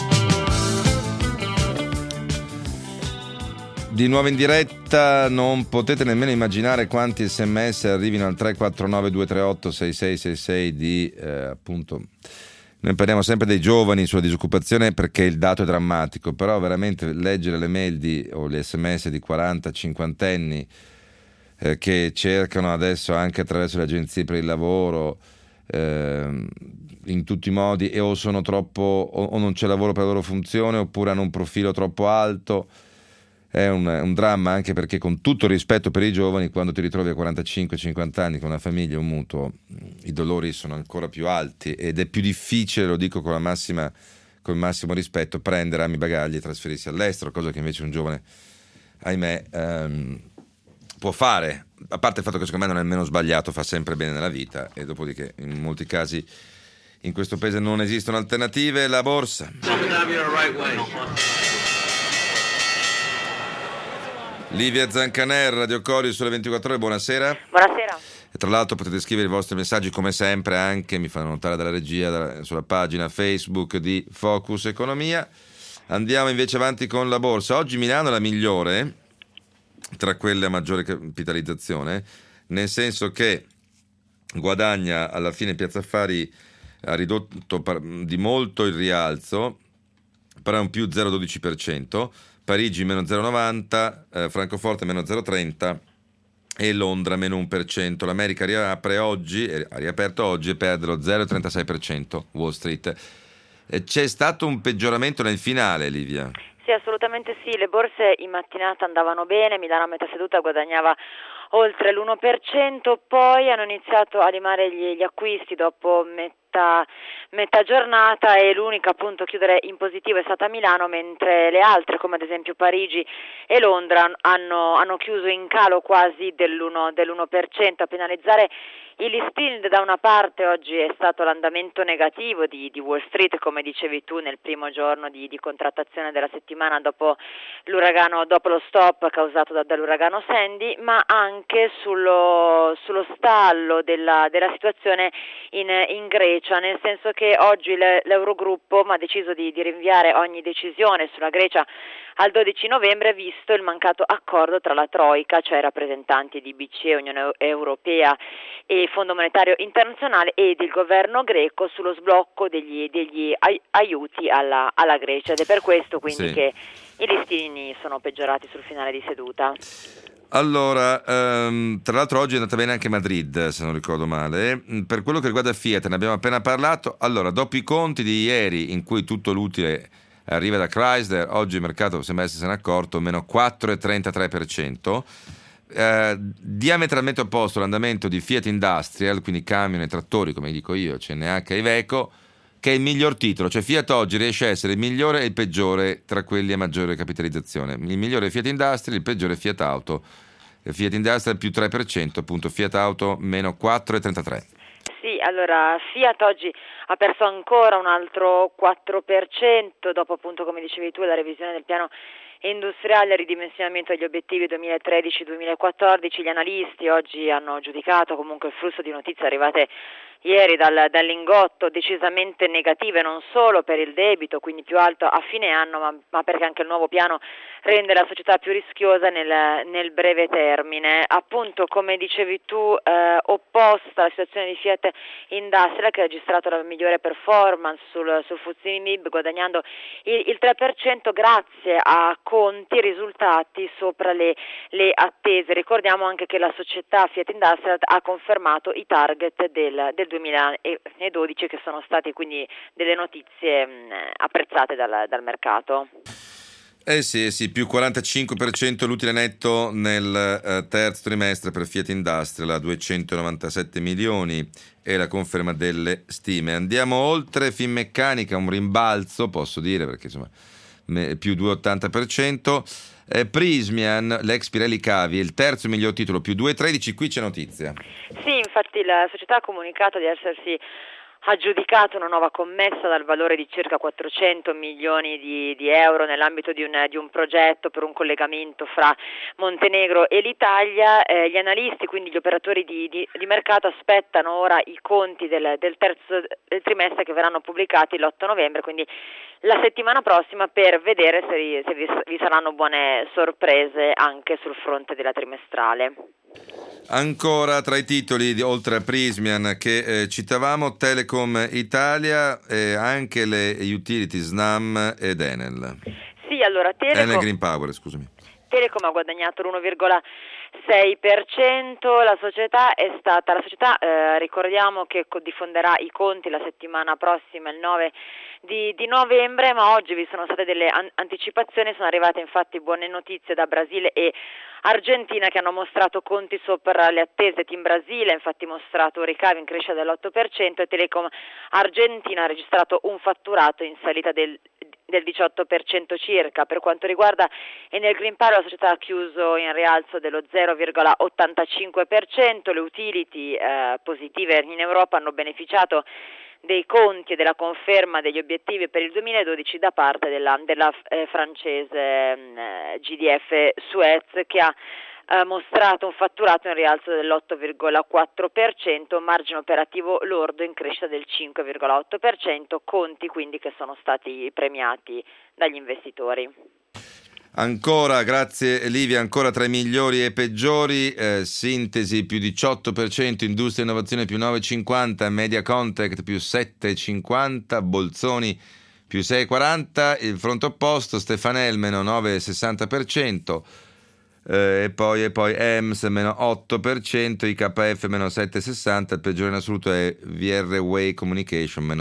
Di nuovo in diretta, non potete nemmeno immaginare quanti sms arrivino al 349 238 6666 di appunto. Noi parliamo sempre dei giovani sulla disoccupazione perché il dato è drammatico, però veramente leggere le mail o gli sms di 40-50 anni che cercano adesso anche attraverso le agenzie per il lavoro in tutti i modi, e o sono troppo o non c'è lavoro per la loro funzione, oppure hanno un profilo troppo alto. È un dramma, anche perché, con tutto il rispetto per i giovani, quando ti ritrovi a 45-50 anni con una famiglia e un mutuo, i dolori sono ancora più alti ed è più difficile, lo dico con il massimo rispetto, prendere armi bagagli e trasferirsi all'estero, cosa che invece un giovane, ahimè, può fare, a parte il fatto che secondo me non è nemmeno sbagliato, fa sempre bene nella vita, e dopodiché in molti casi in questo paese non esistono alternative. La borsa. Livia Zancaner, Radio Cori, Sole 24 Ore, buonasera. Buonasera. E tra l'altro potete scrivere i vostri messaggi come sempre, anche mi fanno notare dalla regia sulla pagina Facebook di Focus Economia. Andiamo invece avanti con la borsa. Oggi Milano è la migliore tra quelle a maggiore capitalizzazione, nel senso che guadagna alla fine Piazza Affari, ha ridotto di molto il rialzo, però è un più 0,12%, Parigi meno 0,90%, Francoforte meno 0,30% e Londra meno 1%. L'America ha riaperto oggi e perde lo 0,36%, Wall Street. C'è stato un peggioramento nel finale, Livia? Sì, assolutamente sì, le borse in mattinata andavano bene, Milano a metà seduta guadagnava oltre l'1%, poi hanno iniziato a limare gli acquisti dopo metà giornata e l'unica appunto a chiudere in positivo è stata Milano, mentre le altre come ad esempio Parigi e Londra hanno chiuso in calo quasi dell'1%. A penalizzare i listini da una parte oggi è stato l'andamento negativo di Wall Street, come dicevi tu, nel primo giorno di contrattazione della settimana dopo lo stop causato dall'uragano Sandy, ma anche sullo stallo della situazione in Grecia, nel senso che oggi l'Eurogruppo ha deciso di rinviare ogni decisione sulla Grecia al 12 novembre, visto il mancato accordo tra la Troika, cioè rappresentanti di BCE, Unione Europea e Fondo Monetario Internazionale, ed il governo greco sullo sblocco degli aiuti alla Grecia, ed è per questo quindi che i listini sono peggiorati sul finale di seduta. Allora, tra l'altro oggi è andata bene anche Madrid, se non ricordo male. Per quello che riguarda Fiat, ne abbiamo appena parlato. Allora, dopo i conti di ieri, in cui tutto l'utile arriva da Chrysler, oggi il mercato sembra essersene accorto, meno 4,33%. Diametralmente opposto l'andamento di Fiat Industrial, quindi camion e trattori, come dico io, CNH e Iveco, che è il miglior titolo, cioè Fiat oggi riesce a essere il migliore e il peggiore tra quelli a maggiore capitalizzazione. Il migliore è Fiat Industrial, il peggiore è Fiat Auto. Fiat Industrial più 3%, appunto Fiat Auto meno 4,33%. Sì, allora Fiat oggi ha perso ancora un altro 4% dopo appunto, come dicevi tu, la revisione del piano industriale, il ridimensionamento degli obiettivi 2013-2014. Gli analisti oggi hanno giudicato comunque il flusso di notizie arrivate ieri dal Lingotto decisamente negative, non solo per il debito, quindi più alto a fine anno, ma perché anche il nuovo piano rende la società più rischiosa nel breve termine. Appunto, come dicevi tu, opposta alla situazione di Fiat Industrial, che ha registrato la migliore performance sul FTSE MIB, guadagnando il 3% grazie a conti e risultati sopra le attese. Ricordiamo anche che la società Fiat Industrial ha confermato i target del 2012, che sono stati quindi delle notizie apprezzate dal mercato. Sì, più 45% l'utile netto nel terzo trimestre per Fiat Industrial a 297 milioni, è la conferma delle stime. Andiamo oltre, Finmeccanica, un rimbalzo, posso dire, perché insomma più 2,80%. Prismian, l'ex Pirelli Cavi, il terzo miglior titolo, più 2,13%, qui c'è notizia. Sì, infatti la società ha comunicato di essersi aggiudicato una nuova commessa dal valore di circa 400 milioni di euro nell'ambito di un progetto per un collegamento fra Montenegro e l'Italia. Gli analisti, quindi gli operatori di mercato, aspettano ora i conti del terzo trimestre, che verranno pubblicati l'8 novembre, quindi la settimana prossima, per vedere se vi saranno buone sorprese anche sul fronte della trimestrale. Ancora tra i titoli, oltre a Prismian che citavamo, Telecom Italia e anche le utility Snam ed Enel. Sì, allora Enel Green Power, scusami. Telecom ha guadagnato l'1,6%, la società ricordiamo che diffonderà i conti la settimana prossima, il 9 di novembre, ma oggi vi sono state delle anticipazioni, sono arrivate infatti buone notizie da Brasile e Argentina, che hanno mostrato conti sopra le attese. Team Brasile ha infatti mostrato ricavi in crescita dell'8% e Telecom Argentina ha registrato un fatturato in salita del 18% circa. Per quanto riguarda Enel Green Power, la società ha chiuso in rialzo dello 0,85%, le utility positive in Europa hanno beneficiato dei conti e della conferma degli obiettivi per il 2012 da parte della francese GDF Suez, che ha mostrato un fatturato in rialzo dell'8,4%, margine operativo lordo in crescita del 5,8%, conti quindi che sono stati premiati dagli investitori. Ancora, grazie Livia, ancora tra i migliori e peggiori, Sintesi più 18%, Industria e Innovazione più 9,50%, Media Contact più 7,50%, Bolzoni più 6,40%, il fronte opposto Stefanel meno 9,60%, e poi EMS meno 8%, IKF meno 7,60%, il peggiore in assoluto è VR Way Communication meno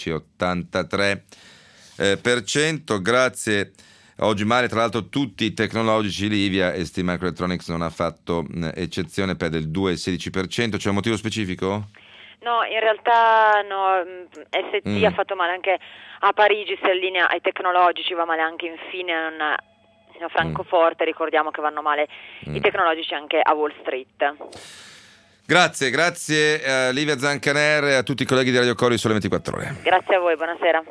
13,83%. Grazie. Oggi male, tra l'altro tutti i tecnologici, Livia, e ST Microelectronics non ha fatto eccezione, perde il 2,16%. C'è un motivo specifico? No, in realtà no, ST ha fatto male anche a Parigi, si allinea ai tecnologici, va male anche infine a Francoforte, ricordiamo che vanno male i tecnologici anche a Wall Street. Grazie a Livia Zancaner e a tutti i colleghi di Radio Cori Sole 24 Ore. Grazie a voi, buonasera.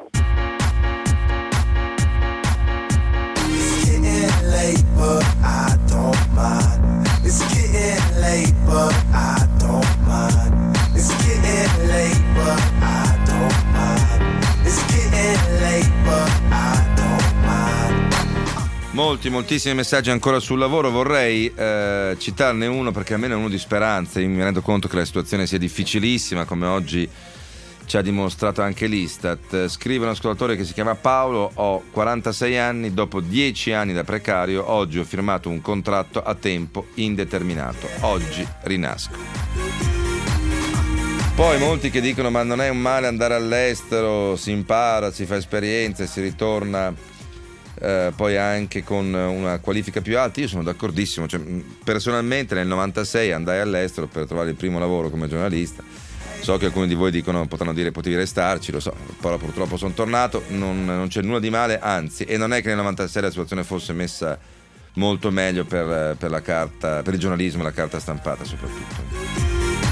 Moltissimi messaggi ancora sul lavoro. Vorrei citarne uno perché almeno è uno di speranza. Io mi rendo conto che la situazione sia difficilissima, come oggi ci ha dimostrato anche l'Istat. Scrive un ascoltatore che si chiama Paolo: ho 46 anni, dopo 10 anni da precario oggi ho firmato un contratto a tempo indeterminato, oggi rinasco. Poi molti che dicono ma non è un male andare all'estero, si impara, si fa esperienze, si ritorna poi anche con una qualifica più alta. Io sono d'accordissimo, personalmente nel 96 andai all'estero per trovare il primo lavoro come giornalista. So che alcuni di voi potranno dire potevi restarci, lo so, però purtroppo sono tornato, non c'è nulla di male, anzi, e non è che nel 96 la situazione fosse messa molto meglio per la carta, per il giornalismo e la carta stampata soprattutto.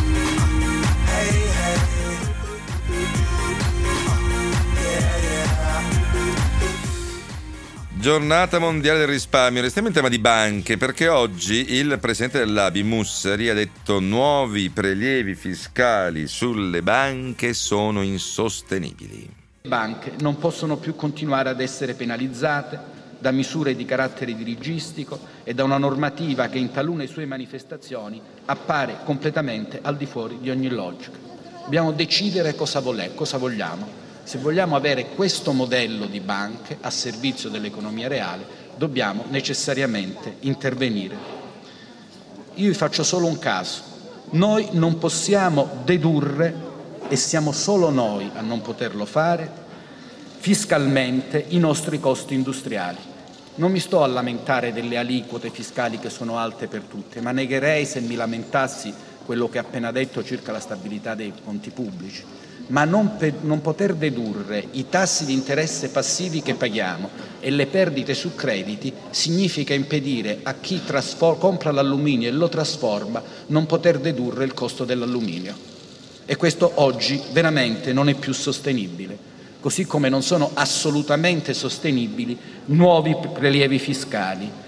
Giornata mondiale del risparmio. Restiamo in tema di banche, perché oggi il presidente dell'ABI Mussari ha detto: nuovi prelievi fiscali sulle banche sono insostenibili. Le banche non possono più continuare ad essere penalizzate da misure di carattere dirigistico e da una normativa che in talune sue manifestazioni appare completamente al di fuori di ogni logica. Dobbiamo decidere cosa vogliamo. Se vogliamo avere questo modello di banche a servizio dell'economia reale, dobbiamo necessariamente intervenire. Io vi faccio solo un caso. Noi non possiamo dedurre, e siamo solo noi a non poterlo fare, fiscalmente i nostri costi industriali. Non mi sto a lamentare delle aliquote fiscali che sono alte per tutte, ma negherei se mi lamentassi quello che ha appena detto circa la stabilità dei conti pubblici. Ma non poter dedurre i tassi di interesse passivi che paghiamo e le perdite su crediti significa impedire a chi compra l'alluminio e lo trasforma non poter dedurre il costo dell'alluminio. E questo oggi veramente non è più sostenibile, così come non sono assolutamente sostenibili nuovi prelievi fiscali.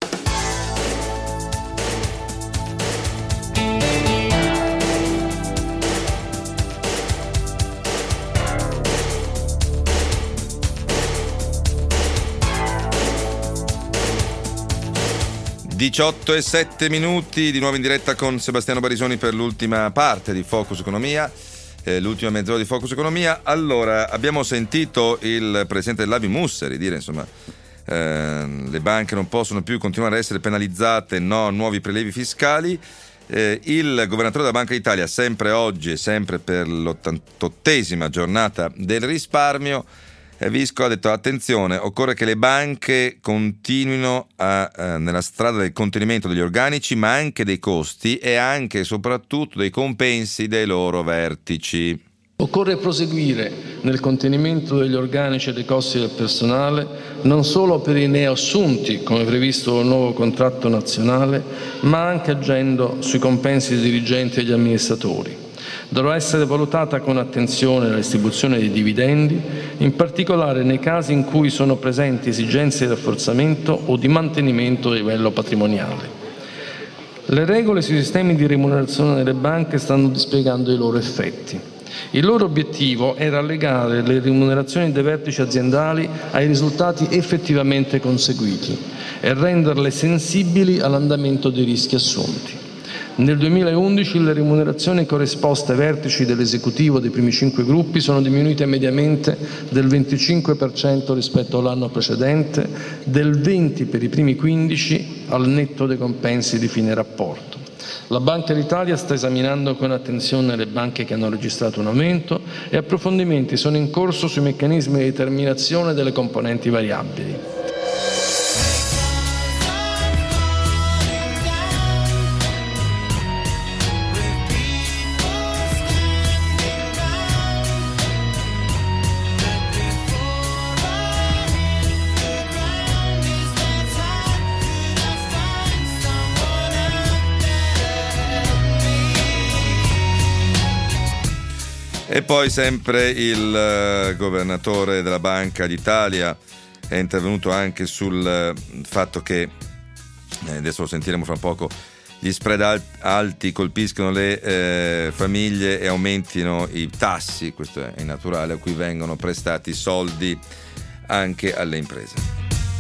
18:07 di nuovo in diretta con Sebastiano Barisoni per l'ultima parte di Focus Economia, l'ultima mezz'ora di Focus Economia. Allora, abbiamo sentito il presidente dell'ABI Mussari dire, insomma, le banche non possono più continuare a essere penalizzate, no nuovi prelievi fiscali. Il governatore della Banca d'Italia, sempre oggi e sempre per l'88esima giornata del risparmio, Visco, ha detto: attenzione, occorre che le banche continuino nella strada del contenimento degli organici, ma anche dei costi e anche e soprattutto dei compensi dei loro vertici. Occorre proseguire nel contenimento degli organici e dei costi del personale, non solo per i neoassunti, come previsto con il nuovo contratto nazionale, ma anche agendo sui compensi dei dirigenti e degli amministratori. Dovrà essere valutata con attenzione la distribuzione dei dividendi, in particolare nei casi in cui sono presenti esigenze di rafforzamento o di mantenimento del livello patrimoniale. Le regole sui sistemi di remunerazione delle banche stanno dispiegando i loro effetti. Il loro obiettivo era legare le remunerazioni dei vertici aziendali ai risultati effettivamente conseguiti e renderle sensibili all'andamento dei rischi assunti. Nel 2011 le remunerazioni corrisposte ai vertici dell'esecutivo dei primi 5 gruppi sono diminuite mediamente del 25% rispetto all'anno precedente, del 20% per i primi 15 al netto dei compensi di fine rapporto. La Banca d'Italia sta esaminando con attenzione le banche che hanno registrato un aumento e approfondimenti sono in corso sui meccanismi di determinazione delle componenti variabili. E poi sempre il governatore della Banca d'Italia è intervenuto anche sul fatto che, adesso lo sentiremo fra poco, gli spread alti colpiscono le famiglie e aumentino i tassi, questo è naturale, a cui vengono prestati soldi anche alle imprese.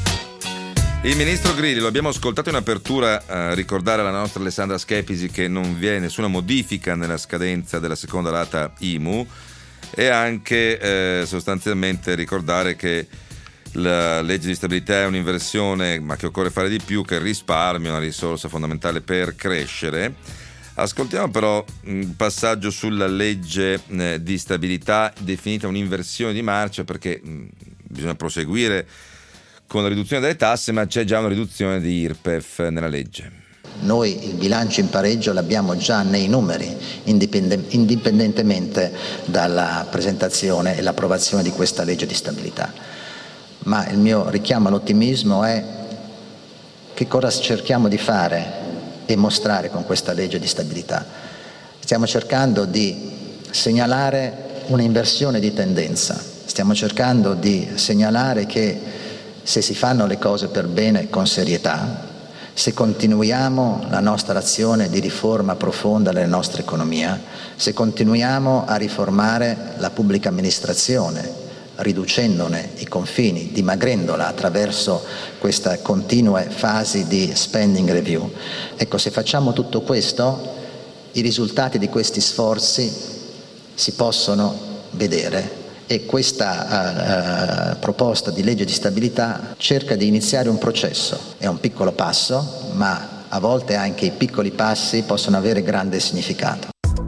Il ministro Grilli, lo abbiamo ascoltato in apertura, ricordare alla nostra Alessandra Schepisi che non vi è nessuna modifica nella scadenza della seconda rata IMU e anche sostanzialmente ricordare che la legge di stabilità è un'inversione, ma che occorre fare di più, che il risparmio è una risorsa fondamentale per crescere. Ascoltiamo però un passaggio sulla legge di stabilità definita un'inversione di marcia, perché bisogna proseguire con la riduzione delle tasse, ma c'è già una riduzione di IRPEF nella legge. Noi il bilancio in pareggio l'abbiamo già nei numeri, indipendentemente dalla presentazione e l'approvazione di questa legge di stabilità. Ma il mio richiamo all'ottimismo è che cosa cerchiamo di fare e mostrare con questa legge di stabilità. Stiamo cercando di segnalare un'inversione di tendenza, stiamo cercando di segnalare che se si fanno le cose per bene con serietà, se continuiamo la nostra azione di riforma profonda della nostra economia, se continuiamo a riformare la pubblica amministrazione, riducendone i confini, dimagrendola attraverso queste continue fasi di spending review. Ecco, se facciamo tutto questo, i risultati di questi sforzi si possono vedere. E questa proposta di legge di stabilità cerca di iniziare un processo. È un piccolo passo, ma a volte anche i piccoli passi possono avere grande significato.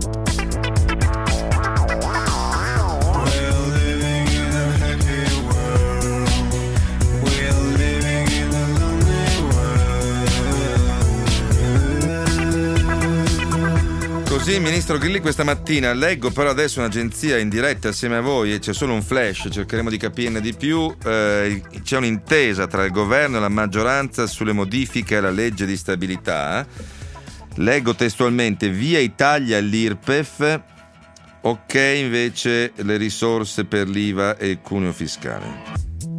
Così il ministro Grilli questa mattina, leggo però adesso un'agenzia in diretta assieme a voi e c'è solo un flash, cercheremo di capirne di più, c'è un'intesa tra il governo e la maggioranza sulle modifiche alla legge di stabilità, leggo testualmente: via i tagli all'IRPEF, ok invece le risorse per l'IVA e il cuneo fiscale.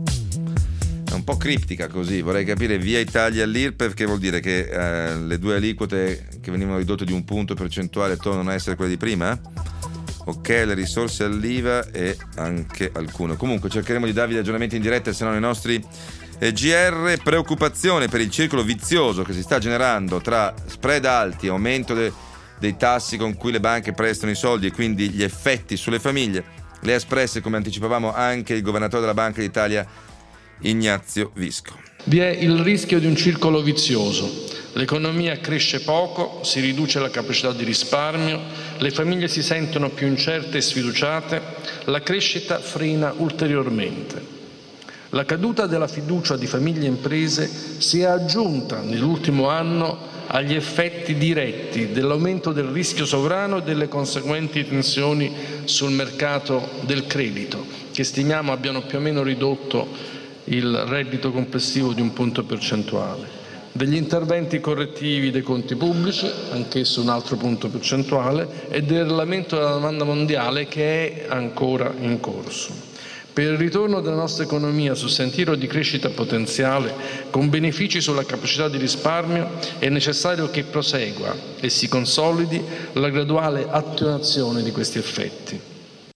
È un po' criptica così, vorrei capire via i tagli all'IRPEF, che vuol dire che le due aliquote che venivano ridotte di un punto percentuale tornano a essere quelle di prima? Ok, le risorse all'IVA e anche al cuneo. Comunque cercheremo di darvi gli aggiornamenti in diretta, se no nei nostri GR. Preoccupazione per il circolo vizioso che si sta generando tra spread alti, aumento dei tassi con cui le banche prestano i soldi e quindi gli effetti sulle famiglie. Le ha espresse, come anticipavamo, anche il governatore della Banca d'Italia Ignazio Visco. Vi è il rischio di un circolo vizioso. L'economia cresce poco, si riduce la capacità di risparmio, le famiglie si sentono più incerte e sfiduciate, la crescita frena ulteriormente. La caduta della fiducia di famiglie e imprese si è aggiunta nell'ultimo anno agli effetti diretti dell'aumento del rischio sovrano e delle conseguenti tensioni sul mercato del credito, che stimiamo abbiano più o meno ridotto il reddito complessivo di un punto percentuale, degli interventi correttivi dei conti pubblici, anch'esso un altro punto percentuale, e dell'aumento della domanda mondiale che è ancora in corso. Per il ritorno della nostra economia sul sentiero di crescita potenziale, con benefici sulla capacità di risparmio, è necessario che prosegua e si consolidi la graduale attenuazione di questi effetti.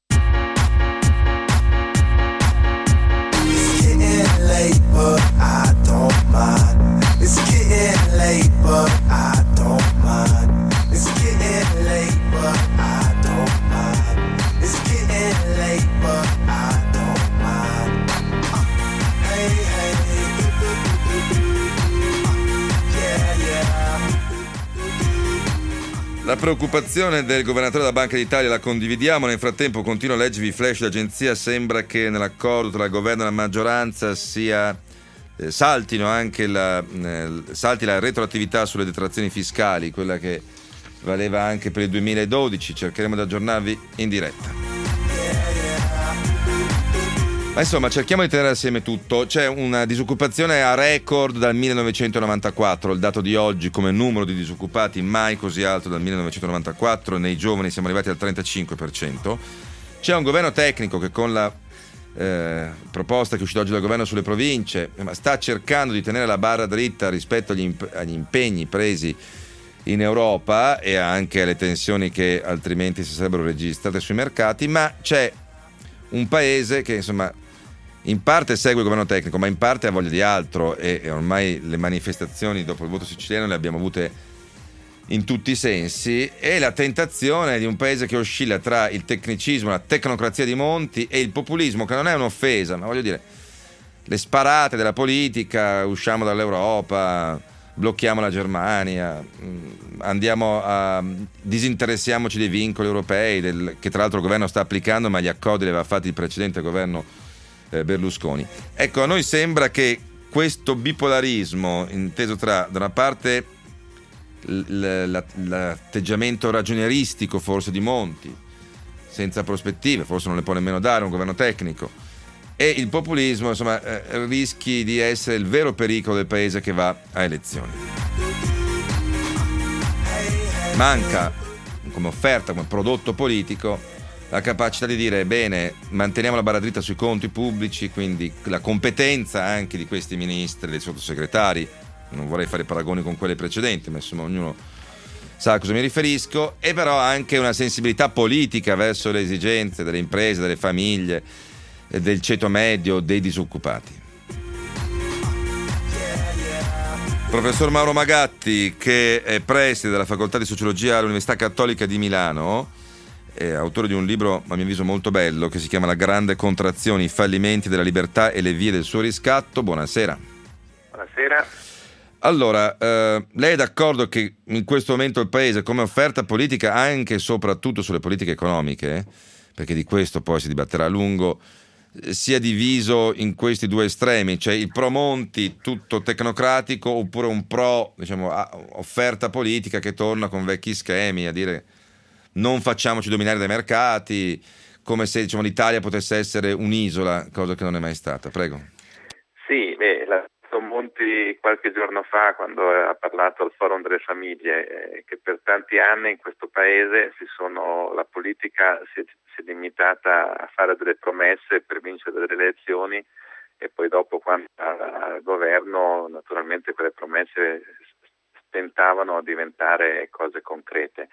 But I don't mind. It's getting late, but I don't mind. La preoccupazione del governatore della Banca d'Italia la condividiamo. Nel frattempo continuo a leggervi i flash d'agenzia. Sembra che nell'accordo tra il governo e la maggioranza salti la retroattività sulle detrazioni fiscali, quella che valeva anche per il 2012. Cercheremo di aggiornarvi in diretta. Ma insomma, cerchiamo di tenere assieme tutto. C'è una disoccupazione a record dal 1994, il dato di oggi come numero di disoccupati mai così alto dal 1994, nei giovani siamo arrivati al 35%. C'è un governo tecnico che con la proposta che è uscita oggi dal governo sulle province sta cercando di tenere la barra dritta rispetto agli impegni presi in Europa e anche alle tensioni che altrimenti si sarebbero registrate sui mercati, ma c'è un paese che insomma in parte segue il governo tecnico ma in parte ha voglia di altro e ormai le manifestazioni dopo il voto siciliano le abbiamo avute in tutti i sensi, e la tentazione di un paese che oscilla tra il tecnicismo, la tecnocrazia di Monti e il populismo, che non è un'offesa, ma voglio dire le sparate della politica, usciamo dall'Europa, blocchiamo la Germania, disinteressiamoci dei vincoli europei che tra l'altro il governo sta applicando, ma gli accordi li aveva fatti il precedente governo Berlusconi. Ecco, a noi sembra che questo bipolarismo inteso tra da una parte l'atteggiamento ragionieristico forse di Monti, senza prospettive, forse non le può nemmeno dare un governo tecnico, e il populismo, insomma, rischi di essere il vero pericolo del paese che va a elezioni. Manca come offerta, come prodotto politico, la capacità di dire bene, manteniamo la barra dritta sui conti pubblici, quindi la competenza anche di questi ministri, dei sottosegretari, non vorrei fare paragoni con quelle precedenti, ma insomma ognuno sa a cosa mi riferisco, e però anche una sensibilità politica verso le esigenze delle imprese, delle famiglie, del ceto medio, dei disoccupati. Professor Mauro Magatti, che è preside della facoltà di sociologia all'Università Cattolica di Milano, è autore di un libro a mio avviso molto bello che si chiama La grande contrazione, i fallimenti della libertà e le vie del suo riscatto. Buonasera. Buonasera. Allora, lei è d'accordo che in questo momento il paese come offerta politica, anche e soprattutto sulle politiche economiche, perché di questo poi si dibatterà a lungo, sia diviso in questi due estremi, cioè il pro Monti tutto tecnocratico oppure un pro, diciamo, offerta politica che torna con vecchi schemi a dire non facciamoci dominare dai mercati, come se, diciamo, l'Italia potesse essere un'isola, cosa che non è mai stata. Prego. Sì, Monti qualche giorno fa, quando ha parlato al Forum delle Famiglie, che per tanti anni in questo paese la politica si è limitata a fare delle promesse per vincere delle elezioni, e poi dopo, quando al governo, naturalmente quelle promesse tentavano a diventare cose concrete.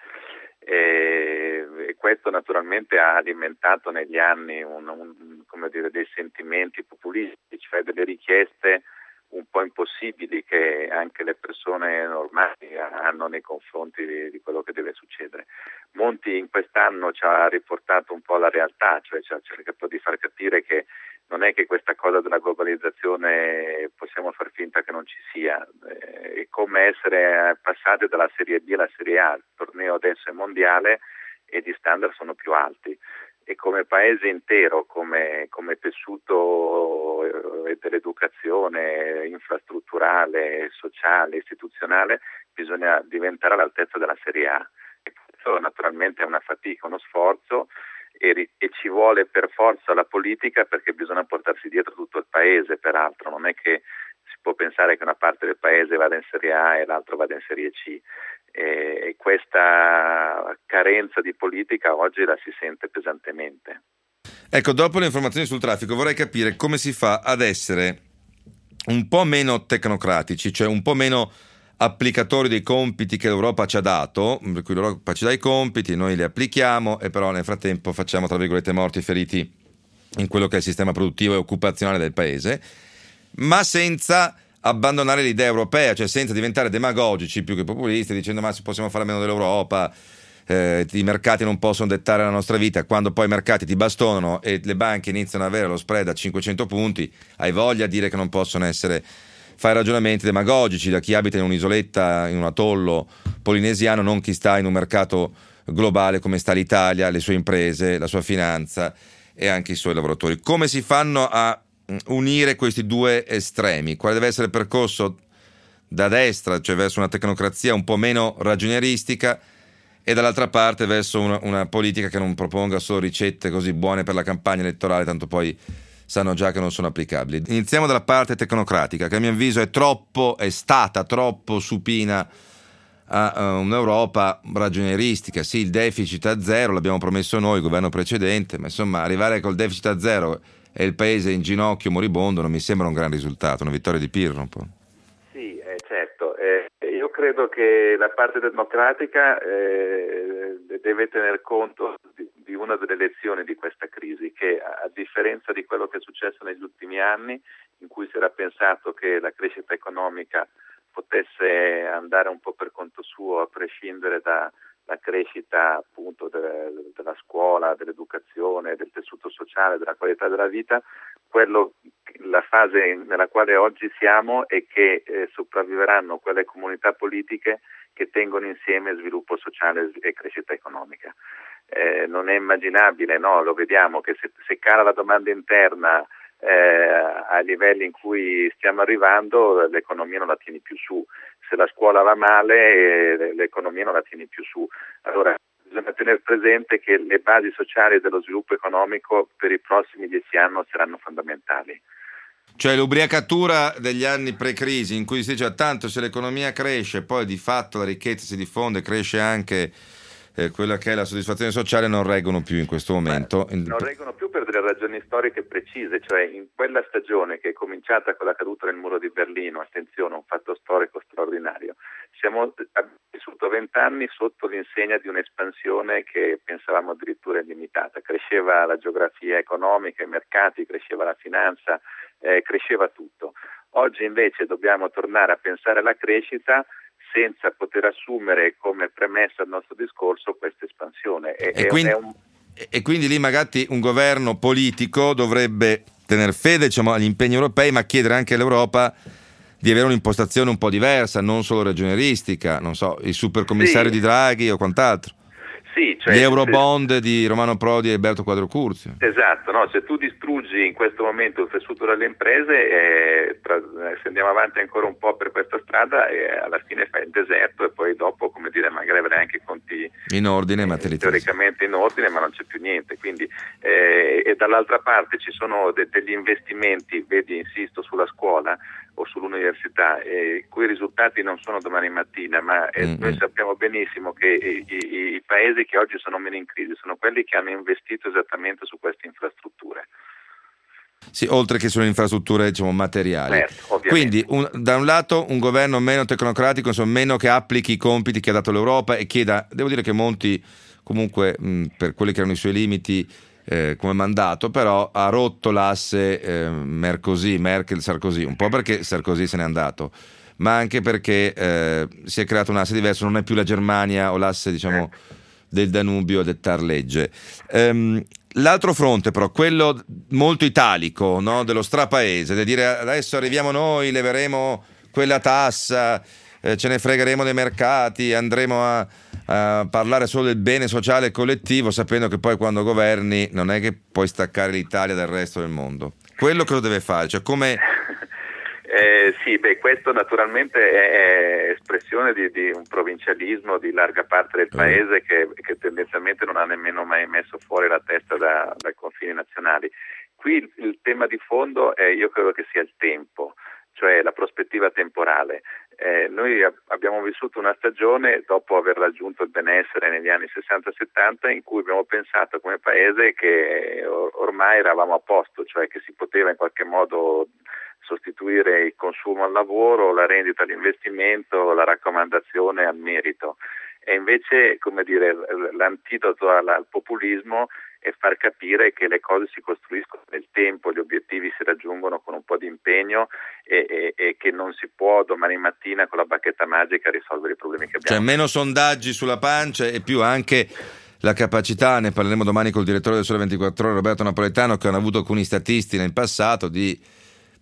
E questo naturalmente ha alimentato negli anni dei sentimenti populisti, cioè delle richieste un po' impossibili che anche le persone normali hanno nei confronti di quello che deve succedere. Monti in quest'anno ci ha riportato un po' la realtà, cioè ci ha cercato di far capire che non è che questa cosa della globalizzazione possiamo far finta che non ci sia, è come essere passati dalla Serie B alla Serie A. Il torneo adesso è mondiale e gli standard sono più alti, e come paese intero, come tessuto dell'educazione infrastrutturale, sociale, istituzionale, bisogna diventare all'altezza della Serie A, e questo naturalmente è una fatica, uno sforzo, e ci vuole per forza la politica, perché bisogna portarsi dietro tutto il paese. Peraltro non è che si può pensare che una parte del paese vada in Serie A e l'altro vada in Serie C, e questa carenza di politica oggi la si sente pesantemente. Ecco, dopo le informazioni sul traffico vorrei capire come si fa ad essere un po' meno tecnocratici, cioè un po' meno applicatori dei compiti che l'Europa ci ha dato, per cui l'Europa ci dà i compiti, noi li applichiamo e però nel frattempo facciamo, tra virgolette, morti e feriti in quello che è il sistema produttivo e occupazionale del paese, ma senza abbandonare l'idea europea, cioè senza diventare demagogici più che populisti, dicendo ma se possiamo fare meno dell'Europa, i mercati non possono dettare la nostra vita, quando poi i mercati ti bastonano e le banche iniziano ad avere lo spread a 500 punti, hai voglia di dire che non possono essere fare ragionamenti demagogici da chi abita in un'isoletta, in un atollo polinesiano, non chi sta in un mercato globale come sta l'Italia, le sue imprese, la sua finanza e anche i suoi lavoratori. Come si fanno a unire questi due estremi? Quale deve essere il percorso da destra, cioè verso una tecnocrazia un po' meno ragionieristica, e dall'altra parte verso una politica che non proponga solo ricette così buone per la campagna elettorale, tanto poi sanno già che non sono applicabili. Iniziamo dalla parte tecnocratica, che a mio avviso è stata troppo supina a un'Europa ragionieristica. Sì, il deficit a zero, l'abbiamo promesso noi, il governo precedente, ma insomma arrivare col deficit a zero e il paese in ginocchio moribondo non mi sembra un gran risultato, una vittoria di Pirro un po'. Sì, certo. Io credo che la parte democratica deve tener conto di una delle lezioni di questa crisi, che a differenza di quello che è successo negli ultimi anni, in cui si era pensato che la crescita economica potesse andare un po' per conto suo, a prescindere dalla crescita appunto della scuola, dell'educazione, del tessuto sociale, della qualità della vita, la fase nella quale oggi siamo è che sopravviveranno quelle comunità politiche che tengono insieme sviluppo sociale e crescita economica. Non è immaginabile, no? Lo vediamo che se cala la domanda interna ai livelli in cui stiamo arrivando, l'economia non la tieni più su. Se la scuola va male, l'economia non la tieni più su. Allora bisogna tenere presente che le basi sociali dello sviluppo economico per i prossimi 10 anni saranno fondamentali. Cioè l'ubriacatura degli anni pre-crisi, in cui si dice tanto se l'economia cresce, poi di fatto la ricchezza si diffonde, cresce anche quella che è la soddisfazione sociale, non reggono più in questo momento. Non reggono più per delle ragioni storiche precise, cioè in quella stagione che è cominciata con la caduta del muro di Berlino, attenzione, un fatto storico straordinario, abbiamo vissuto 20 anni sotto l'insegna di un'espansione che pensavamo addirittura illimitata. Cresceva la geografia economica, i mercati, cresceva la finanza, cresceva tutto. Oggi invece dobbiamo tornare a pensare alla crescita senza poter assumere come premessa al nostro discorso questa espansione. E quindi lì magari un governo politico dovrebbe tener fede, diciamo, agli impegni europei, ma chiedere anche all'Europa di avere un'impostazione un po' diversa, non solo ragionieristica, non so, il supercommissario di Draghi o quant'altro. Sì, cioè, gli Eurobond di Romano Prodi e Alberto Quadro Curzio. Esatto, no? Se tu distruggi in questo momento il tessuto delle imprese, se andiamo avanti ancora un po' per questa strada, alla fine fai il deserto e poi dopo, come dire, magari avrai anche i conti in ordine, teoricamente in ordine, ma non c'è più niente. Quindi, e dall'altra parte ci sono degli investimenti, vedi, insisto, sulla scuola o sull'università, i cui risultati non sono domani mattina, ma noi sappiamo benissimo che i paesi che oggi sono meno in crisi sono quelli che hanno investito esattamente su queste infrastrutture. Sì, oltre che sulle infrastrutture, diciamo, materiali. Certo, quindi da un lato un governo meno tecnocratico, insomma, meno che applichi i compiti che ha dato l'Europa e chieda, devo dire che Monti comunque per quelli che erano i suoi limiti come mandato, però ha rotto l'asse Merkel-Sarkozy, un po' perché Sarkozy se n'è andato, ma anche perché si è creato un asse diverso, non è più la Germania o l'asse, diciamo, del Danubio a dettar legge. L'altro fronte però, quello molto italico, no? Dello strapaese, da dire adesso arriviamo noi, leveremo quella tassa, ce ne fregheremo dei mercati, andremo a parlare solo del bene sociale collettivo, sapendo che poi quando governi non è che puoi staccare l'Italia dal resto del mondo. Quello cosa deve fare? Cioè come... Sì, questo naturalmente è espressione di un provincialismo di larga parte del paese che tendenzialmente non ha nemmeno mai messo fuori la testa dai confini nazionali. Qui il tema di fondo io credo che sia il tempo, cioè la prospettiva temporale. Noi abbiamo vissuto una stagione dopo aver raggiunto il benessere negli anni 60-70 in cui abbiamo pensato come paese che ormai eravamo a posto, cioè che si poteva in qualche modo sostituire il consumo al lavoro, la rendita all'investimento, la raccomandazione al merito. E invece, come dire, l'antidoto al populismo è far capire che le cose si costruiscono nel tempo, gli obiettivi si raggiungono con un po' di impegno e che non si può domani mattina con la bacchetta magica risolvere i problemi che abbiamo. Cioè meno sondaggi sulla pancia e più anche la capacità, ne parleremo domani col direttore del Sole 24 Ore Roberto Napoletano, che hanno avuto alcuni statisti nel passato, di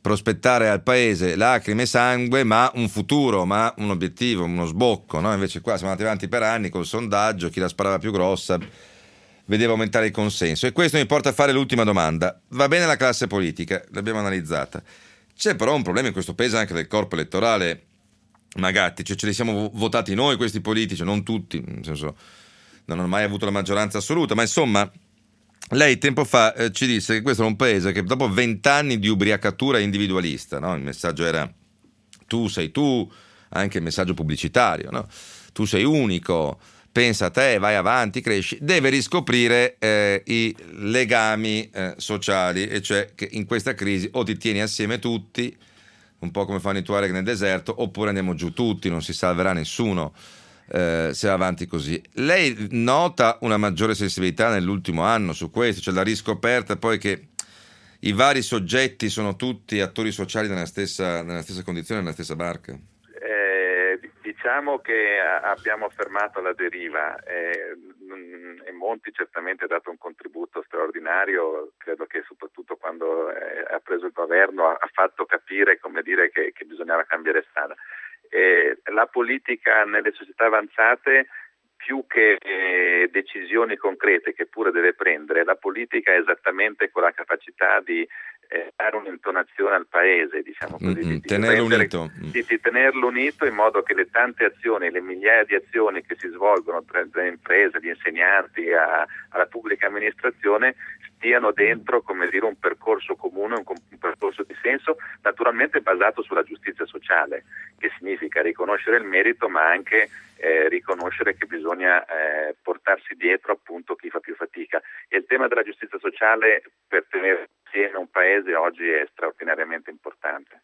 prospettare al paese lacrime e sangue, ma un futuro, ma un obiettivo, uno sbocco, no? Invece qua siamo andati avanti per anni col sondaggio, chi la sparava più grossa vedeva aumentare il consenso. E questo mi porta a fare l'ultima domanda. Va bene la classe politica, l'abbiamo analizzata. C'è però un problema in questo paese anche del corpo elettorale, Magatti, cioè ce li siamo votati noi questi politici, non tutti, nel senso non hanno mai avuto la maggioranza assoluta, ma insomma lei tempo fa ci disse che questo è un paese che dopo 20 anni di ubriacatura individualista, no? Il messaggio era tu sei tu, anche il messaggio pubblicitario, no? Tu sei unico, pensa a te, vai avanti, cresci, deve riscoprire i legami sociali, e cioè che in questa crisi o ti tieni assieme tutti, un po' come fanno i Tuareg nel deserto, oppure andiamo giù tutti, non si salverà nessuno se va avanti così. Lei nota una maggiore sensibilità nell'ultimo anno su questo, cioè la riscoperta poi che i vari soggetti sono tutti attori sociali nella stessa condizione, nella stessa barca? Diciamo che abbiamo fermato la deriva e Monti certamente ha dato un contributo straordinario, credo che soprattutto quando ha preso il governo ha fatto capire, come dire, che bisognava cambiare strada. La politica nelle società avanzate, più che decisioni concrete che pure deve prendere, la politica è esattamente quella capacità di dare un'intonazione al paese, diciamo così, di tenerlo unito in modo che le tante azioni, le migliaia di azioni che si svolgono tra le imprese, gli insegnanti, alla pubblica amministrazione stiano dentro, come dire, un percorso comune, un percorso di senso, naturalmente basato sulla giustizia sociale, che significa riconoscere il merito, ma anche riconoscere che bisogna portarsi dietro appunto chi fa più fatica. E il tema della giustizia sociale per tenere insieme un paese oggi è straordinariamente importante.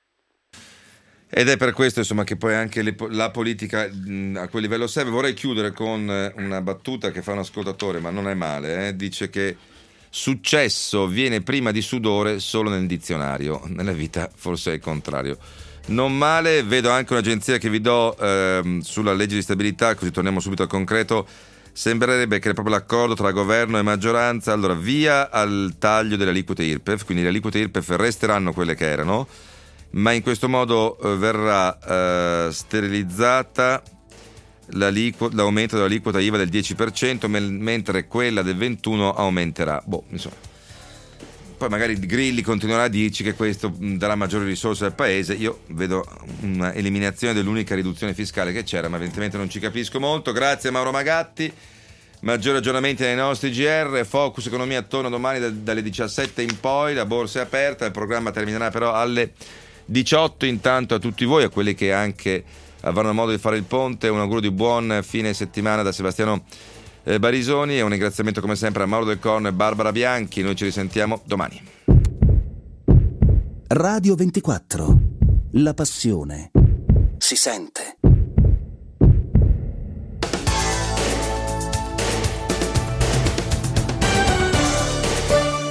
Ed è per questo insomma che poi anche la politica a quel livello serve. Vorrei chiudere con una battuta che fa un ascoltatore, ma non è male, dice che successo viene prima di sudore solo nel dizionario, nella vita forse è il contrario. Non male, vedo anche un'agenzia che vi do sulla legge di stabilità, così torniamo subito al concreto. Sembrerebbe che è proprio l'accordo tra governo e maggioranza. Allora, via al taglio delle aliquote IRPEF, quindi le aliquote IRPEF resteranno quelle che erano, ma in questo modo verrà sterilizzata l'aumento dell'aliquota IVA del 10%, mentre quella del 21% aumenterà. Insomma. Poi magari Grilli continuerà a dirci che questo darà maggiori risorse al paese. Io vedo un'eliminazione dell'unica riduzione fiscale che c'era, ma evidentemente non ci capisco molto. Grazie a Mauro Magatti. Maggiori aggiornamenti nei nostri GR. Focus Economia torna domani dalle 17 in poi. La borsa è aperta, il programma terminerà però alle 18. Intanto a tutti voi, a quelli che anche avranno modo di fare il ponte, un augurio di buon fine settimana da Sebastiano Barisoni e un ringraziamento come sempre a Mauro Del Corno e Barbara Bianchi. Noi ci risentiamo domani. Radio 24. La passione si sente.